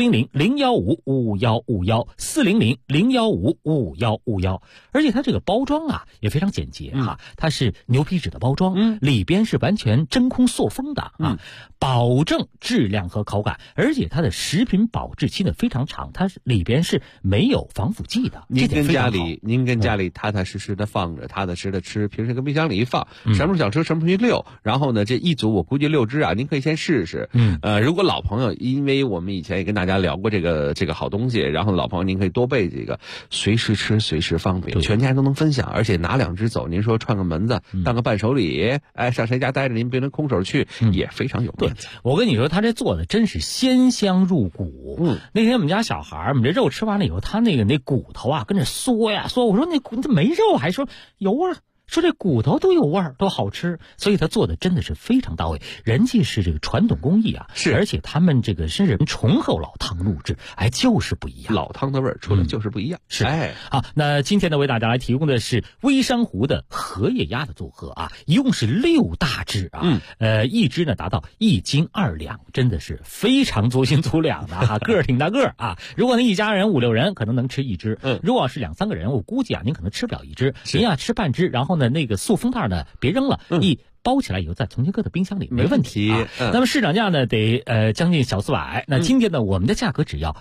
400-015-5515，400-015-5515，而且它这个包装啊也非常简洁啊，它是牛皮纸的包装，里边是完全真空塑封的啊，保证质量和口感，而且它的食品保质期呢非常长，它里边是没有防腐剂的。 您跟家里踏踏实实的放着，踏踏实实的吃，平时跟冰箱里一放，什么时候想吃什么时候去溜。然后呢，这一组我估计6只啊，您可以先试试。如果老朋友，因为我们以前也跟大家聊过这个好东西，然后老朋友您可以多备几个，随时吃随时方便，全家都能分享，而且拿2只走，您说串个门子当个伴手礼，上谁家待着您别能空手去，也非常有面子。 我跟你说，他这做的真是鲜香入骨。那天我们家小孩，我们这肉吃完了以后，他那骨头啊跟着嗦呀嗦，我说那没肉，还说有味儿。说这骨头都有味儿，都好吃，所以他做的真的是非常到位。人家是这个传统工艺啊， 是， 而且他们这个是人醇厚老汤录制，就是不一样， 老汤的味儿出来就是不一样。 是，好，那今天呢为大家来提供的是微山湖的荷叶鸭的组合啊，一共是6大只啊，一只呢达到1斤2两，真的是非常足斤足两的啊，个儿挺大个儿啊。如果您一家人5-6人，可能能吃1只，如果是2-3个人，我估计啊您可能吃不了1只，您啊吃半只，然后呢那个塑封袋呢别扔了，一包起来以后再重新搁到冰箱里，没问题。那么市场价呢得将近小400，那今天呢我们的价格只要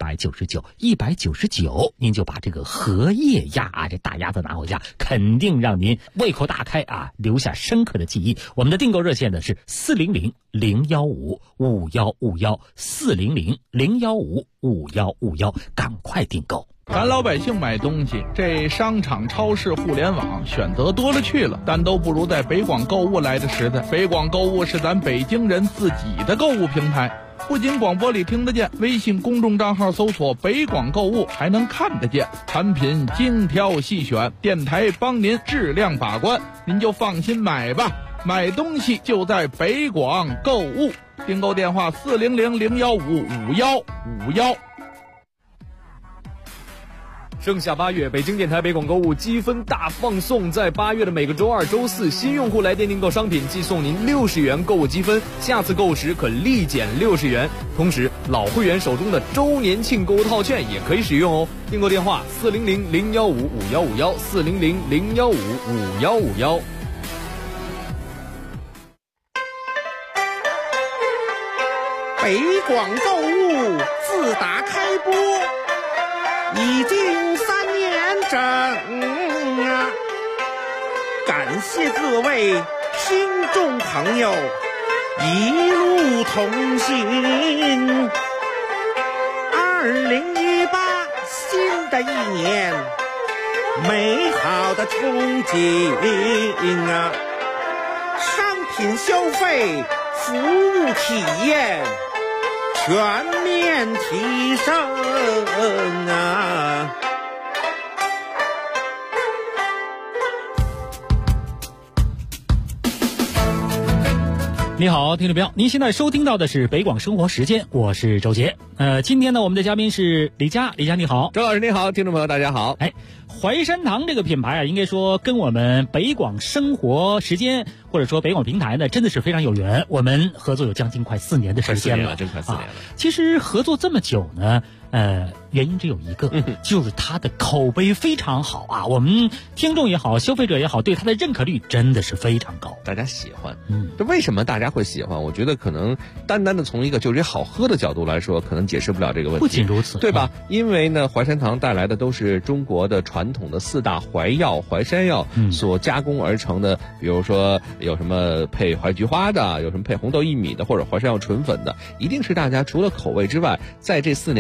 199，您就把这个荷叶鸭这大鸭子拿回家，肯定让您胃口大开啊，留下深刻的记忆。我们的订购热线呢是400-015-5151，400-015-5151，赶快订购。 咱老百姓买东西，这商场、超市、互联网选择多了去了，但都不如在北广购物来的实在。北广购物是咱北京人自己的购物平台，不仅广播里听得见，微信公众账号搜索北广购物还能看得见，产品精挑细选，电台帮您质量把关，您就放心买吧。买东西就在北广购物，订购电话400-015-5151。 盛夏8月，北京电台北广购物积分大放送，在8月的每个周2、周4，新用户来电订购商品，即送您60元购物积分，下次购物时可立减60元。同时，老会员手中的周年庆购物套券也可以使用哦。订购电话400-015-5151，400-015-5151。 北广购物自打开播已经3年整啊！感谢各位听众朋友一路同行。2018新的一年，美好的憧憬啊！商品消费、服务体验全面提升啊！ 你好，听众朋友，您现在收听到的是北广生活时间，我是周杰。今天呢，我们的嘉宾是李佳，李佳你好， 周老师你好，听众朋友大家好。 淮山堂这个品牌啊，应该说跟我们北广生活时间或者说北广平台呢，真的是非常有缘。我们合作有将近快4年的时间了， 真快4年了。 其实合作这么久呢，原因只有一个，就是它的口碑非常好啊。我们听众也好，消费者也好，对它的认可率真的是非常高， 大家喜欢。这为什么大家会喜欢？我觉得可能单的从一个就是好喝的角度来说，可能解释不了这个问题。 不仅如此， 对吧？因为呢，淮山堂带来的都是中国的传统的4大淮药、淮山药所加工而成的，比如说有什么配淮菊花的，有什么配红豆薏米的，或者淮山药纯粉的，一定是大家除了口味之外，在这4年当中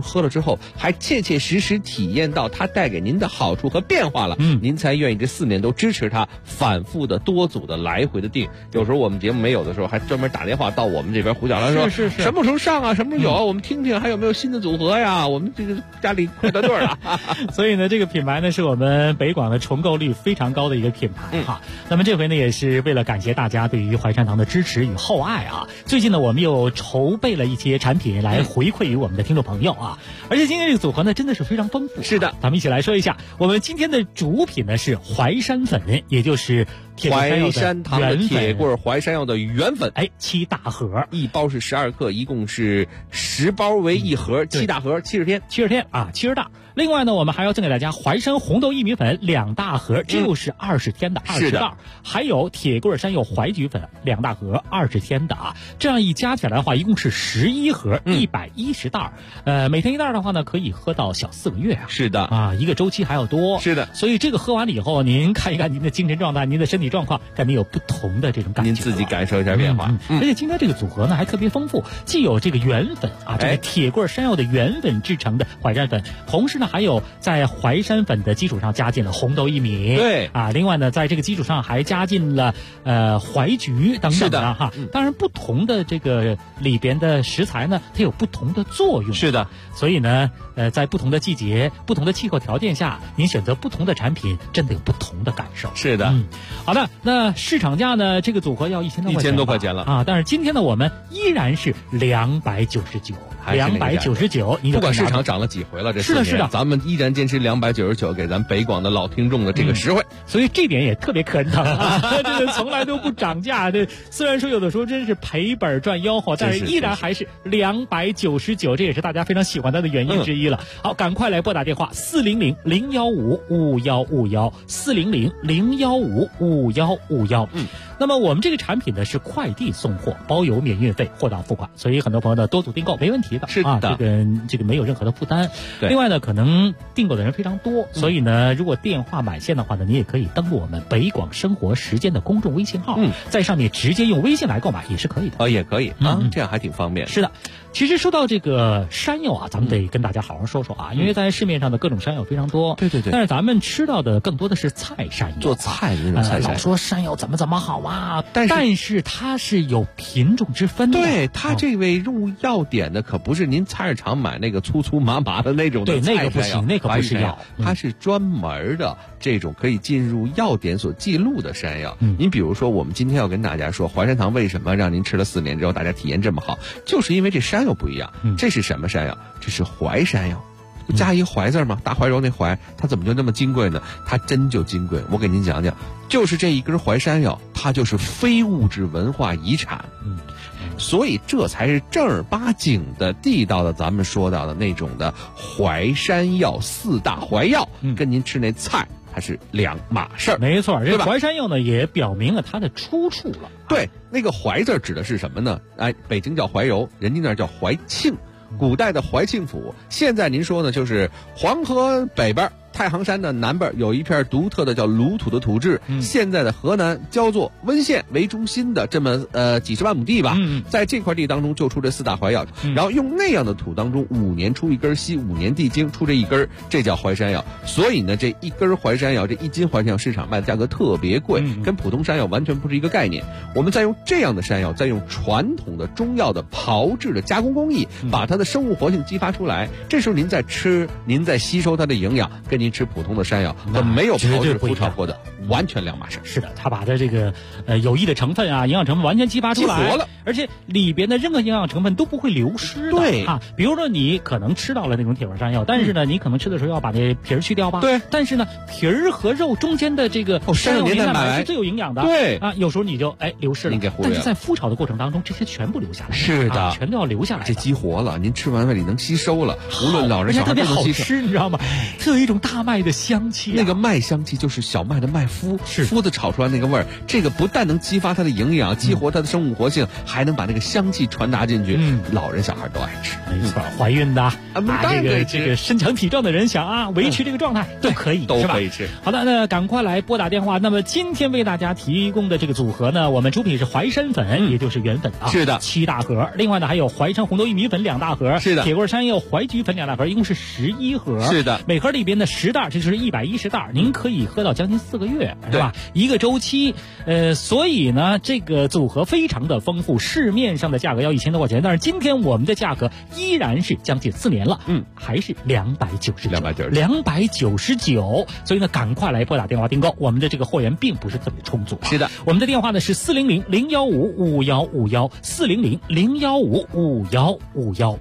喝了之后还切切实实体验到它带给您的好处和变化了，您才愿意这4年都支持它，反复的多组的来回的订。有时候我们节目没有的时候，还专门打电话到我们这边胡小兰说， 是什么时候上啊，什么时候有啊，我们听听还有没有新的组合呀，我们这个家里快到队了。 所以呢，这个品牌呢是我们北广的重购率非常高的一个品牌哈。那么这回呢，也是为了感谢大家对于怀山堂的支持与厚爱啊。最近呢，我们又筹备了一些产品来回馈于我们的听众朋友啊。而且今天这个组合呢，真的是非常丰富。 是的， 咱们一起来说一下，我们今天的主品呢是淮山粉，也就是淮山堂的铁棍淮山药的原粉 ，7大盒， 一包是12克，一共是10包为一盒，7大盒，70天啊，70袋。另外呢，我们还要赠给大家淮山红豆薏米粉2大盒，这又是20天的20袋，还有铁棍山药淮菊粉2大盒，20天的啊，这样一加起来的话，一共是11盒，110袋。每天1袋的话呢，可以喝到小4个月啊。 是的啊，一个周期还要多。 是的， 所以这个喝完了以后，您看一看您的精神状态，您的身体状况，肯定有不同的这种感觉。 您自己感受一下变化。 而且今天这个组合呢还特别丰富，既有这个原粉啊，这个铁棍山药的原粉制成的淮山粉，同时呢还有在淮山粉的基础上加进了红豆薏米， 对啊，另外呢在这个基础上还加进了淮菊等等的哈。当然不同的这个里边的食材呢，它有不同的作用。 是的， 所以呢在不同的季节、不同的气候条件下，您选择不同的产品，真的有不同的感受。 是的， 好的，那市场价呢？这个组合要1000多块钱了啊！但是今天呢，我们依然是299， 不管市场涨了几回了，这4年是的， 咱们依然坚持299，给咱北广的老听众的这个实惠， 所以这点也特别可人疼啊！这个从来都不涨价，这虽然说有的时候真是赔本赚吆喝，但是依然还是299，这也是大家非常喜欢它的原因之一了。好，赶快来拨打电话400-015-5151，400-015-5151。那么我们这个产品呢是快递送货，包邮免运费，货到付款，所以很多朋友呢多组订购没问题的。 是的， 这个没有任何的负担。另外呢，可能订购的人非常多，所以呢，如果电话买线的话呢，你也可以登录我们北广生活实践的公众微信号，在上面直接用微信来购买也是可以的。 也可以这样还挺方便。 是的。其实说到这个山药啊，咱们得跟大家好好说说啊，因为在市面上的各种山药非常多。 对。 但是咱们吃到的更多的是菜山药， 做菜的那种菜山药。 老说山药怎么好啊，但是它是有品种之分的。 对，它这位入药典的可不是您菜市场买那个粗粗麻麻的那种的菜山药。 对，那个不行，那个不是药， 它是专门的这种可以进入药典所记录的山药。您比如说，我们今天要跟大家说，淮山堂为什么让您吃了4年之后大家体验这么好，就是因为这山药不一样。这是什么山药？这是淮山药，加一淮字嘛，大怀柔那淮，它怎么就那么金贵呢？它真就金贵。我给您讲讲，就是这一根淮山药，它就是非物质文化遗产。所以这才是正儿八经的地道的，咱们说到的那种的淮山药4大淮药，跟您吃那菜它是2码事儿。 没错，这淮山药呢也表明了它的出处了。 对，那个淮字指的是什么呢？北京叫怀柔，人家那叫怀庆，古代的怀庆府。现在您说呢，就是黄河北边太行山的南边有一片独特的叫鲁土的土质，现在的河南焦作温县为中心的这么几十万亩地吧，在这块地当中就出这4大淮药，然后用那样的土当中5年出一根稀，5年地精出这一根，这叫淮山药。所以呢，这一根淮山药，这1斤淮山药市场卖的价格特别贵，跟普通山药完全不是一个概念。我们再用这样的山药，再用传统的中药的炮制的加工工艺，把它的生物活性激发出来，这时候您在吃，您在吸收它的营养，跟您吃普通的山药和没有炮制烘炒过的完全2码事。 是的，它把它这个有益的成分啊，营养成分完全激发出来， 激活了， 而且里边的任何营养成分都不会流失的。 对啊，比如说你可能吃到了那种铁棍山药，但是呢，你可能吃的时候要把那皮儿去掉吧。 对， 但是呢，皮儿和肉中间的这个山药蛋白是最有营养的。 对啊，有时候你就流失了，但是在麸炒的过程当中，这些全部留下来。 是的， 全都要留下来。 这激活了，您吃完胃里能吸收了，无论老人小孩都能吸收。 特别好吃，你知道吗？特有一种大大麦的香气， 那个麦香气就是小麦的麦麸，麸子炒出来那个味儿。这个不但能激发它的营养，激活它的生物活性，还能把那个香气传达进去。老人小孩都爱吃。 没错，怀孕的这个身强体壮的人想维持这个状态都可以， 都可以吃。 好的，那赶快来拨打电话。那么今天为大家提供的这个组合呢，我们主品是淮山粉，也就是原粉啊， 是的 ，7大盒。另外呢还有淮山红豆薏米粉2大盒， 是的， 铁棍山药淮菊粉2大盒，一共是11盒， 是的， 每盒里边的10袋，这就是110袋，您可以喝到将近4个月，是吧？一个周期，所以呢这个组合非常的丰富，市面上的价格要1000多块钱，但是今天我们的价格依然是将近4年了，还是299，所以呢赶快来拨打电话订购，我们的这个货源并不是特别充足， 是的， 我们的电话呢是400-015-5151，400-015-5151。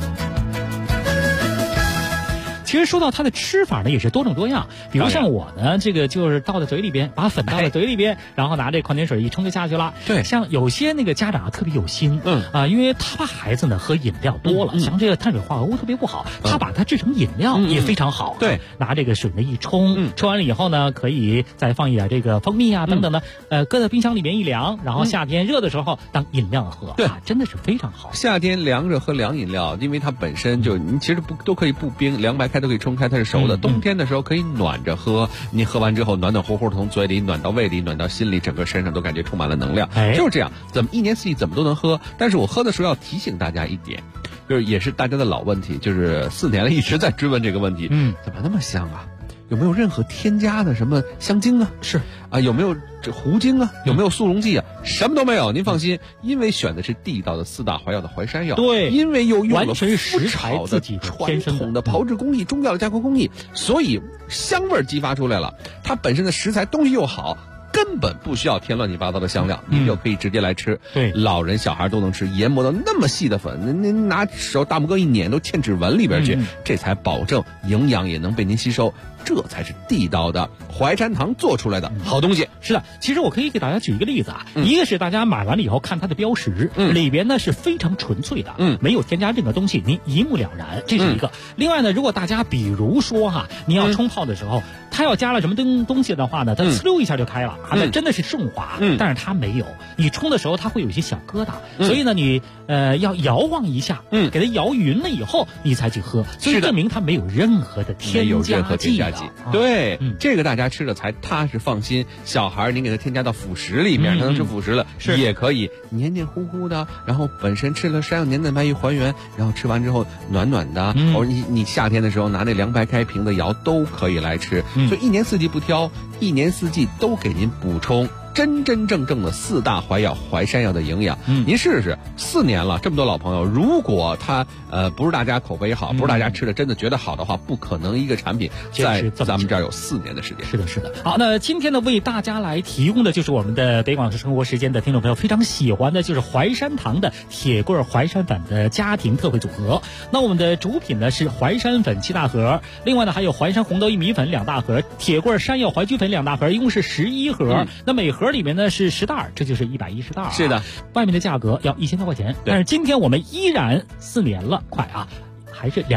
其实说到它的吃法呢，也是多种多样。比如像我呢，这个就是倒在嘴里边，把粉倒在嘴里边，然后拿这矿泉水一冲就下去了。 对， 像有些那个家长特别有心，因为他怕孩子呢喝饮料多了，像这个碳水化合物特别不好，他把它制成饮料也非常好。 对， 拿这个水呢一冲，冲完了以后呢，可以再放一点这个蜂蜜啊等等的，搁在冰箱里面一凉，然后夏天热的时候当饮料喝， 对， 真的是非常好。 夏天凉着喝凉饮料，因为它本身就你其实都可以不冰，凉白开都可以冲开，它是熟的。冬天的时候可以暖着喝，你喝完之后暖暖乎乎的从嘴里暖到胃里，暖到心里，整个身上都感觉充满了能量。就是这样，怎么一年四季怎么都能喝。但是我喝的时候要提醒大家一点，就是也是大家的老问题，就是4年了一直在追问这个问题，怎么那么香啊？有没有任何添加的什么香精啊？ 是啊，有没有这糊精啊？有没有速溶剂啊？什么都没有，您放心，因为选的是地道的4大怀药的淮山药， 对， 因为又用了完全是食材的传统的炮制工艺、中药的加工工艺，所以香味激发出来了。它本身的食材东西又好，根本不需要添乱七八糟的香料，你就可以直接来吃。 对， 老人小孩都能吃，研磨到那么细的粉，您拿手大拇哥一碾都嵌指纹里边去，这才保证营养也能被您吸收。这才是地道的淮山堂做出来的好东西。 是的，其实我可以给大家举一个例子啊，一个是大家买完了以后看它的标识，里边呢是非常纯粹的，没有添加任何东西，您一目了然，这是一个。另外呢，如果大家比如说你要冲泡的时候，它要加了什么东西的话呢，它呲溜一下就开了，它真的是顺滑，但是它没有，你冲的时候它会有一些小疙瘩，所以呢你要摇晃一下，给它摇匀了以后你才去喝，所以证明它没有任何的添加剂。 对，这个大家吃了才踏实放心。小孩您给他添加到辅食里面，他能吃辅食了，也可以黏黏糊糊的，然后本身吃了山药黏蛋白一还原，然后吃完之后暖暖的，或者你夏天的时候拿那凉白开瓶的摇都可以来吃，所以一年四季不挑，一年四季都给您补充真真正正的4大怀药淮山药的营养。您试试，4年了，这么多老朋友，如果他不是大家口碑好，不是大家吃的真的觉得好的话，不可能一个产品在咱们这儿有4年的时间。 是的，是的。好，那今天呢为大家来提供的就是我们的北广市生活时间的听众朋友非常喜欢的，就是淮山堂的铁棍淮山粉的家庭特惠组合。那我们的主品呢是淮山粉7大盒，另外呢还有淮山红豆薏米粉2大盒，铁棍山药淮菊粉2大盒，一共是11盒。那每盒里面呢是10袋，这就是110袋。 是的， 外面的价格要1000多块钱，但是今天我们依然4年了，快啊！还是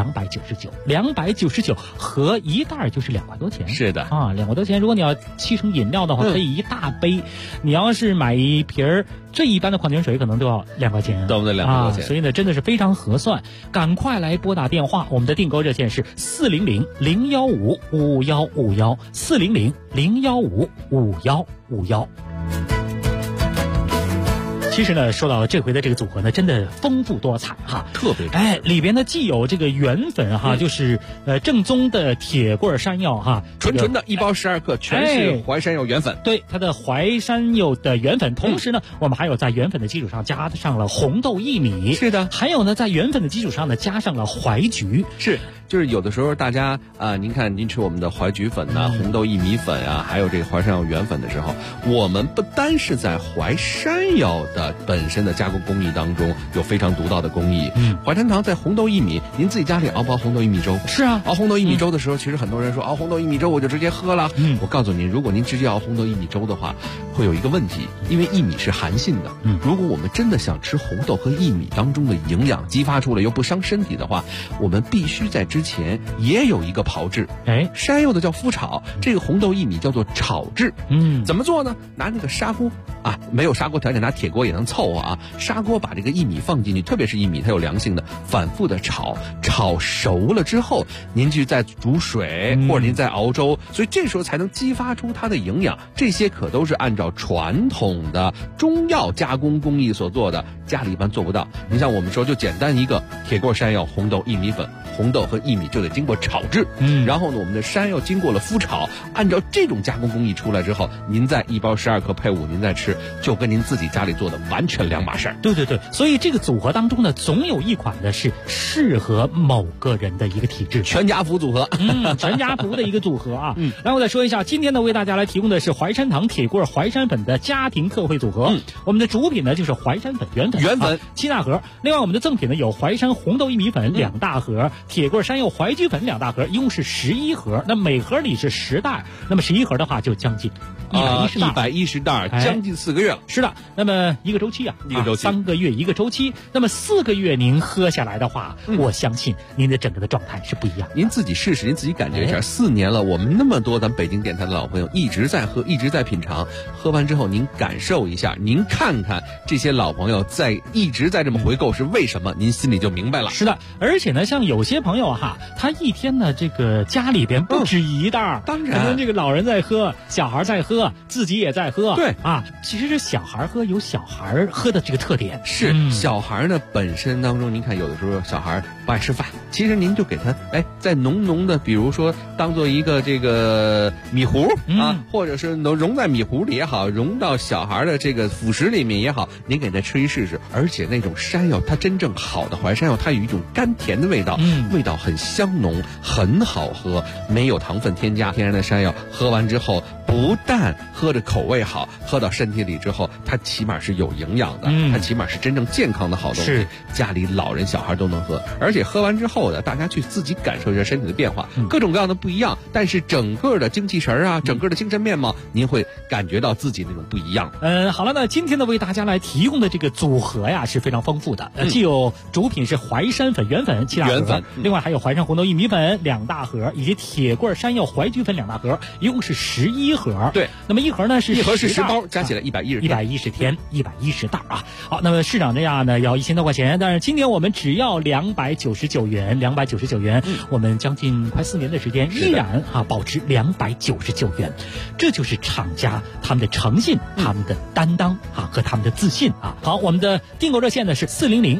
299合1袋就是2块多钱。 是的啊，2块多钱。如果你要沏成饮料的话，可以一大杯。你要是买一瓶最一般的矿泉水，可能都要2块钱， 都得2块多钱。 所以呢，真的是非常合算。赶快来拨打电话，我们的订购热线是400-015-5151，400-015-5151。其实呢，说到这回的这个组合呢，真的丰富多彩哈， 特别里边呢既有这个原粉哈，就是正宗的铁棍山药哈， 纯的1包12克，全是淮山药原粉。 对，它的淮山药的原粉，同时呢，我们还有在原粉的基础上加上了红豆薏米， 是的， 还有呢，在原粉的基础上呢，加上了淮菊， 是。就是有的时候大家您看您吃我们的淮菊粉呐、红豆薏米粉啊，还有这个淮山药原粉的时候，我们不单是在淮山药的的本身的加工工艺当中有非常独到的工艺。怀山堂在红豆薏米，您自己家里熬不熬红豆薏米粥？ 是啊， 熬红豆薏米粥的时候，其实很多人说熬红豆薏米粥我就直接喝了。我告诉您，如果您直接熬红豆薏米粥的话，会有一个问题，因为薏米是寒性的。如果我们真的想吃红豆和薏米当中的营养激发出来又不伤身体的话，我们必须在之前也有一个炮制。山药的叫麸炒，这个红豆薏米叫做炒制。怎么做呢？拿那个砂锅啊，没有砂锅条件拿铁锅也能凑合啊。砂锅把这个薏米放进去，特别是薏米它有凉性的，反复的炒熟了之后，您去再煮水或者您再熬粥，所以这时候才能激发出它的营养。这些可都是按照传统的中药加工工艺所做的，家里一般做不到。你像我们说就简单一个铁锅山药红豆薏米粉，红豆和薏米就得经过炒制，然后呢我们的山药经过了麸炒，按照这种加工工艺出来之后，您再1包12颗配5您再吃，就跟您自己家里做的完全两码事儿。 对对对，所以这个组合当中呢，总有一款的是适合某个人的一个体质， 全家福组合， 全家福的一个组合啊。然后再说一下，今天呢为大家来提供的是怀山堂铁棍淮山粉的家庭特惠组合。我们的主品呢就是淮山粉原粉7大盒，另外我们的赠品呢有淮山红豆薏米粉2大盒，铁棍山药淮菊粉2大盒，一共是11盒。那每盒里是10袋，那么11盒的话就将近 110袋，将近4个月了。 是的，那么一个周期3个月一个周期，那么4个月您喝下来的话，我相信您的整个的状态是不一样。 您自己试试，您自己感觉一下。4年了，我们那么多咱北京电台的老朋友一直在喝，一直在品尝，喝完之后您感受一下，您看看这些老朋友一直在这么回购是为什么，您心里就明白了。 是的，而且呢，像有些朋友他一天呢这个家里边不止1袋， 当然， 可能这个老人在喝，小孩在喝，自己也在喝。 对啊，其实是小孩喝有小孩喝的这个特点。 是小孩呢本身当中，您看有的时候小孩不爱吃饭，其实您就给他再浓的，比如说当做一个这个米糊啊，或者是能融在米糊里也好，融到小孩的这个辅食里面也好，您给他吃一试试。而且那种山药，它真正好的淮山药，它有一种甘甜的味道，味道很香浓，很好喝，没有糖分添加，天然的山药喝完之后，不但喝着口味好，喝到身体里之后，它起码是有营养的，它起码是真正健康的好东西，家里老人小孩都能喝。而且喝完之后的，大家去自己感受一下身体的变化，各种各样的不一样，但是整个的精气神啊，整个的精神面貌，您会感觉到自己那种不一样。 好了，那今天呢为大家来提供的这个组合呀是非常丰富的，既有主品是淮山粉原粉7大盒，另外还有淮山红豆薏米粉2大盒，以及铁棍山药淮菊粉2大盒，一共是11盒。 对， 那么一盒呢是 10包，加起来 110天，110袋啊。好，那么市场价呢要1000多块钱，但是今年我们只要299元，299元，我们将近快4年的时间依然保持299元，这就是厂家他们的诚信、他们的担当和他们的自信啊。好，我们的订购热线呢是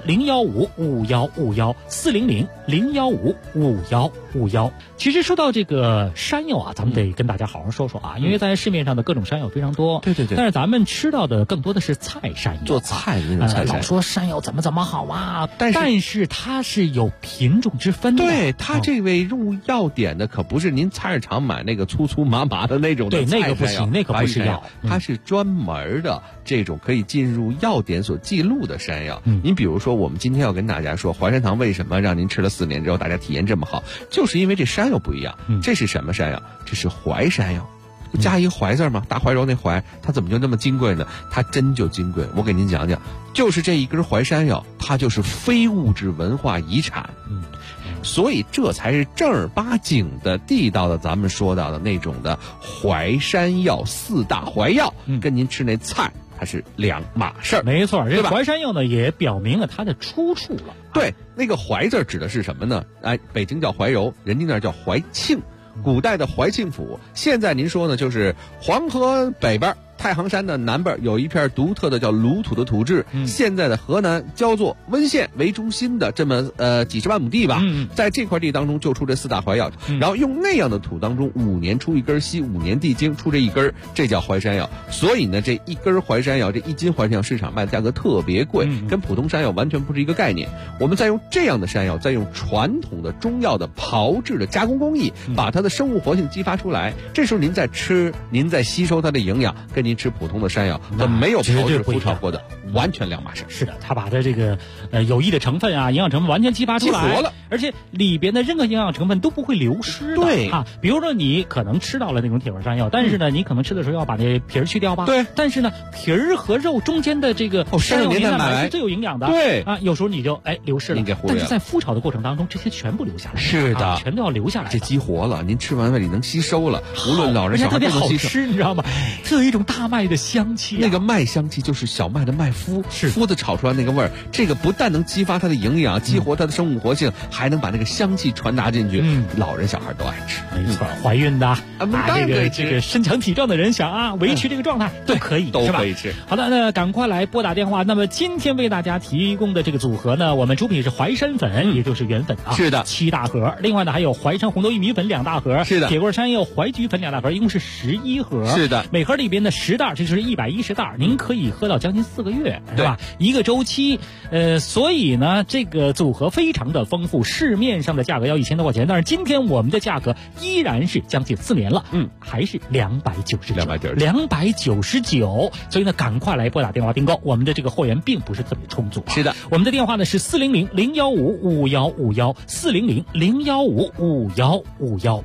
400-015-5151，400-015-5151。其实说到这个山药啊，咱们得跟大家好好说说啊，因为在市面上的各种山药非常多， 对， 但是咱们吃到的更多的是菜山药， 做菜的那种菜山药， 老说山药怎么好啊，但是它是有品种之分的。 对，它这位入药典的可不是您菜市场买那个粗粗麻麻的那种的菜山药， 对，那个不行，那个不是药， 它是专门的这种可以进入药典所记录的山药。您比如说，我们今天要跟大家说，淮山堂为什么让您吃了4年之后大家体验这么好，就是因为这山药不一样。这是什么山药？这是淮山药。加一个怀字嘛，大怀柔那怀，它怎么就那么金贵呢？它真就金贵。我给您讲讲，就是这一根淮山药，它就是非物质文化遗产。所以这才是正儿八经的地道的，咱们说到的那种的淮山药4大怀药，跟您吃那菜它是两码事儿。 没错，这淮山药呢也表明了它的出处了。 对，那个淮字指的是什么呢？北京叫怀柔，人家那叫怀庆。古代的怀庆府，现在您说呢，就是黄河北边太行山的南边有一片独特的叫鲁土的土质，现在的河南焦作温县为中心的这么几十万亩地吧，在这块地当中就出这4大怀药，然后用那样的土当中5年出一根稀，5年地精出这一根，这叫淮山药。所以呢，这一根淮山药，这1斤淮山药市场卖的价格特别贵，跟普通山药完全不是一个概念。我们再用这样的山药，再用传统的中药的炮制的加工工艺，把它的生物活性激发出来，这时候您再吃，您再吸收它的营养，跟您吃普通的山药和没有炮制麸炒过的完全两码事。 是的，它把它这个有益的成分啊，营养成分完全激发出来， 激活了， 而且里边的任何营养成分都不会流失的。 对啊，比如说你可能吃到了那种铁棍山药，但是呢，你可能吃的时候要把那皮儿去掉吧。 对， 但是呢，皮儿和肉中间的这个山药黏蛋白是最有营养的。 对啊，有时候你就流失了，但是在麸炒的过程当中，这些全部留下来。 是的， 全都要留下来。 这激活了，您吃完胃里能吸收了，无论老人小孩都能吸收。 特别好吃，你知道吗？它有一种大麦的香气， 那个麦香气就是小麦的麦麸，麸子炒出来那个味儿。这个不但能激发它的营养，激活它的生物活性，还能把那个香气传达进去。老人小孩都爱吃。 没错，怀孕的这个身强体壮的人想维持这个状态都可以， 都可以吃。 好的，那赶快来拨打电话。那么今天为大家提供的这个组合呢，我们出品是淮山粉，也就是圆粉啊， 是的 ，7大盒。另外呢，还有淮山红豆薏米粉2大盒， 是的， 铁棍山药淮菊粉2大盒，一共是11盒， 是的。 每盒里边的10袋，这就是110袋，您可以喝到将近4个月，是吧？一个周期，所以呢，这个组合非常的丰富，市面上的价格要1000多块钱，但是今天我们的价格依然是将近4年了，还是299，所以呢，赶快来拨打电话订购。我们的这个货源并不是特别充足， 是的， 我们的电话呢是400-015-5151，400-015-5151。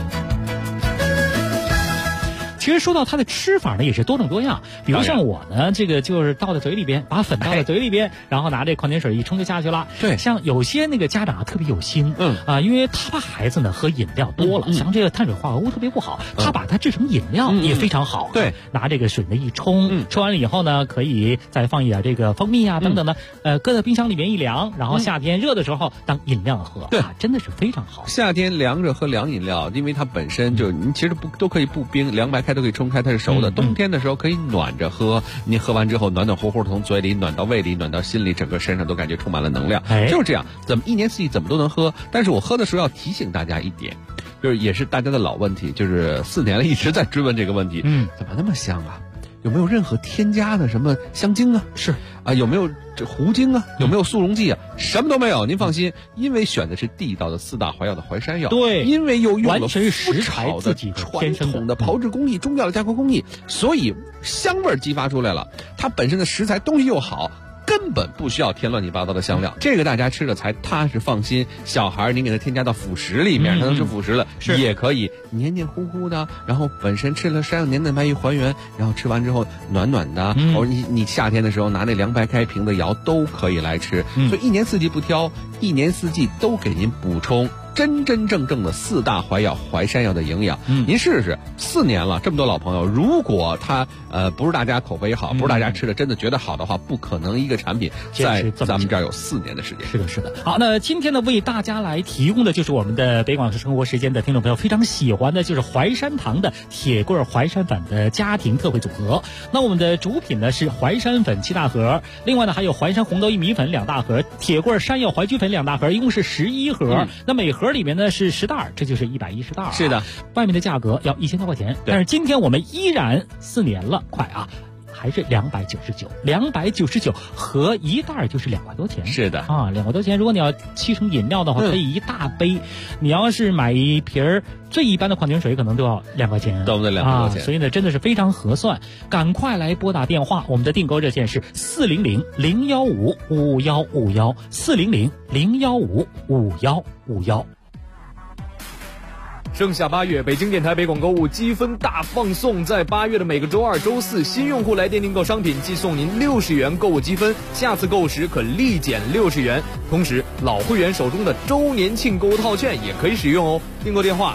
其实说到它的吃法呢，也是多种多样。比如像我呢，这个就是倒在嘴里边，把粉倒在嘴里边，然后拿这矿泉水一冲就下去了。 对， 像有些那个家长特别有心，因为他怕孩子呢喝饮料多了，像这个碳水化合物特别不好，他把它制成饮料也非常好。 对， 拿这个水呢一冲，冲完了以后呢，可以再放一点这个蜂蜜啊等等的，搁在冰箱里面一凉，然后夏天热的时候当饮料喝， 对， 真的是非常好。 夏天凉着喝凉饮料，因为它本身就你其实都可以不冰，凉白开都可以冲开，它是熟的。冬天的时候可以暖着喝，你喝完之后暖暖和乎的从嘴里暖到胃里，暖到心里，整个身上都感觉充满了能量。就是这样，怎么一年四季怎么都能喝。但是我喝的时候要提醒大家一点，就是也是大家的老问题，就是4年了一直在追问这个问题，怎么那么香啊？有没有任何添加的什么香精啊？ 是啊，有没有这糊精啊？有没有速溶剂啊？什么都没有，您放心，因为选的是地道的4大淮药的淮山药， 对， 因为又用了完全是食材的传统的炮制工艺、中药的加工工艺，所以香味激发出来了。它本身的食材东西又好，根本不需要添乱七八糟的香料，这个大家吃了才踏实放心。小孩您给他添加到辅食里面，他能吃辅食了，也可以黏黏糊糊的，然后本身吃了山药黏蛋白一还原，然后吃完之后暖暖的，或者你夏天的时候拿那凉白开瓶的摇都可以来吃，所以一年四季不挑，一年四季都给您补充真真正正的4大淮药淮山药的营养。您试试，4年了，这么多老朋友，如果他不是大家口碑好，不是大家吃的真的觉得好的话，不可能一个产品在咱们这儿有4年的时间。 是的，是的。好，那今天呢，为大家来提供的就是我们的北广生活时间的听众朋友非常喜欢的，就是淮山堂的铁棍淮山粉的家庭特惠组合。那我们的主品呢是淮山粉7大盒，另外呢还有淮山红豆薏米粉2大盒，铁棍山药淮菊粉2大盒，一共是11盒。那每盒里面呢是10袋，这就是110袋。 是的， 外面的价格要1000多块钱，但是今天我们依然4年了，快啊！还是299合1袋就是2块多钱。 是的啊，2块多钱。如果你要沏成饮料的话，可以一大杯。你要是买一瓶最一般的矿泉水，可能都要2块钱， 都得2块多钱。 所以呢，真的是非常合算。赶快来拨打电话，我们的订购热线是400-015-5151，400-015-5151。 盛夏8月，北京电台北广购物积分大放送，在8月的每个周二、周四，新用户来电订购商品，即送您60元购物积分，下次购物时可立减60元。同时，老会员手中的周年庆购物套券也可以使用哦。订购电话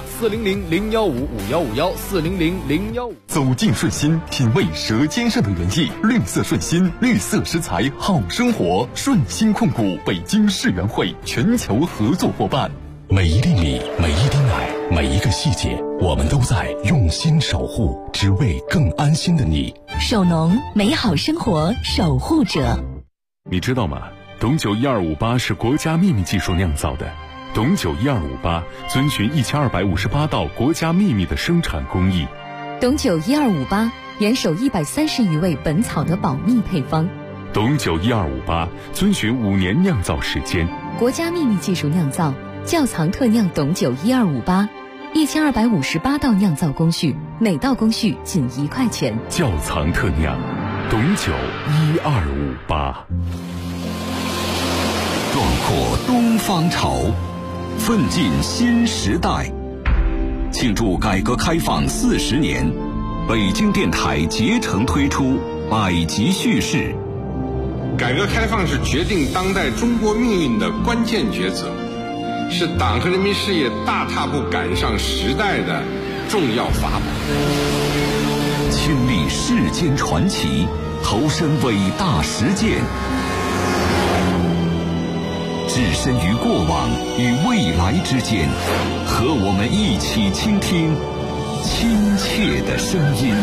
400-015-5151，400-015。 走进顺心，品味舌尖上的原意。绿色顺心，绿色食材好生活。顺心控股北京世园会全球合作伙伴。 每一粒米，每一滴奶，每一个细节，我们都在用心守护，只为更安心的你。 首农，美好生活守护者。 你知道吗？董酒1258是国家秘密技术酿造的。董酒1258遵循1258道国家秘密的生产工艺。 董酒1258严守130余位本草的保密配方。 董酒1258遵循5年酿造时间。 国家秘密技术酿造。窖藏特酿董酒1258， ，1258道酿造工序，每道工序仅1块钱。 窖藏特酿，董酒1258。 壮阔东方潮，奋进新时代。庆祝改革开放40年，北京电台竭诚推出百集叙事。 改革开放是决定当代中国命运的关键抉择，是党和人民事业大踏步赶上时代的重要法宝。 亲历世间传奇，投身伟大实践，置身于过往与未来之间，和我们一起倾听亲切的声音。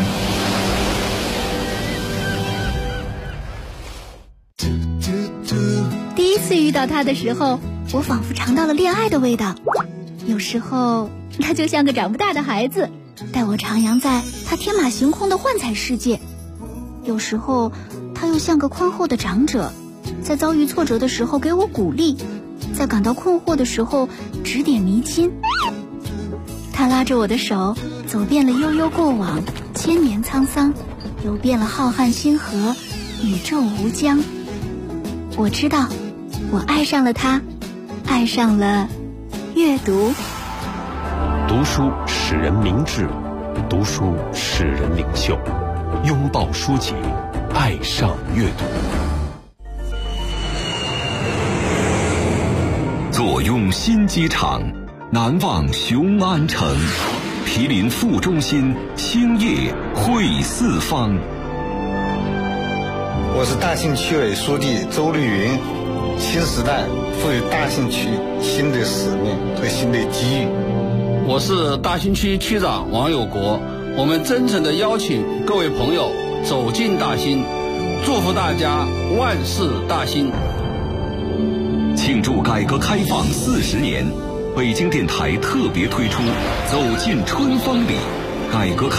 第一次遇到他的时候，我仿佛尝到了恋爱的味道。有时候他就像个长不大的孩子，带我徜徉在他天马行空的幻彩世界；有时候他又像个宽厚的长者，在遭遇挫折的时候给我鼓励，在感到困惑的时候指点迷津。他拉着我的手，走遍了悠悠过往，千年沧桑，游遍了浩瀚星河，宇宙无疆。我知道，我爱上了他，爱上了阅读。 读书使人明智，读书使人领袖。拥抱书籍，爱上阅读。 坐拥新机场，难忘雄安城。毗邻副中心，兴业汇四方。 我是大兴区委书记周绿云。新时代赋予大兴区新的使命和新的机遇。 我是大兴区区长王有国。我们真诚地邀请各位朋友走进大兴，祝福大家万事大兴。 庆祝改革开放40年，北京电台特别推出《走进春风里》改革开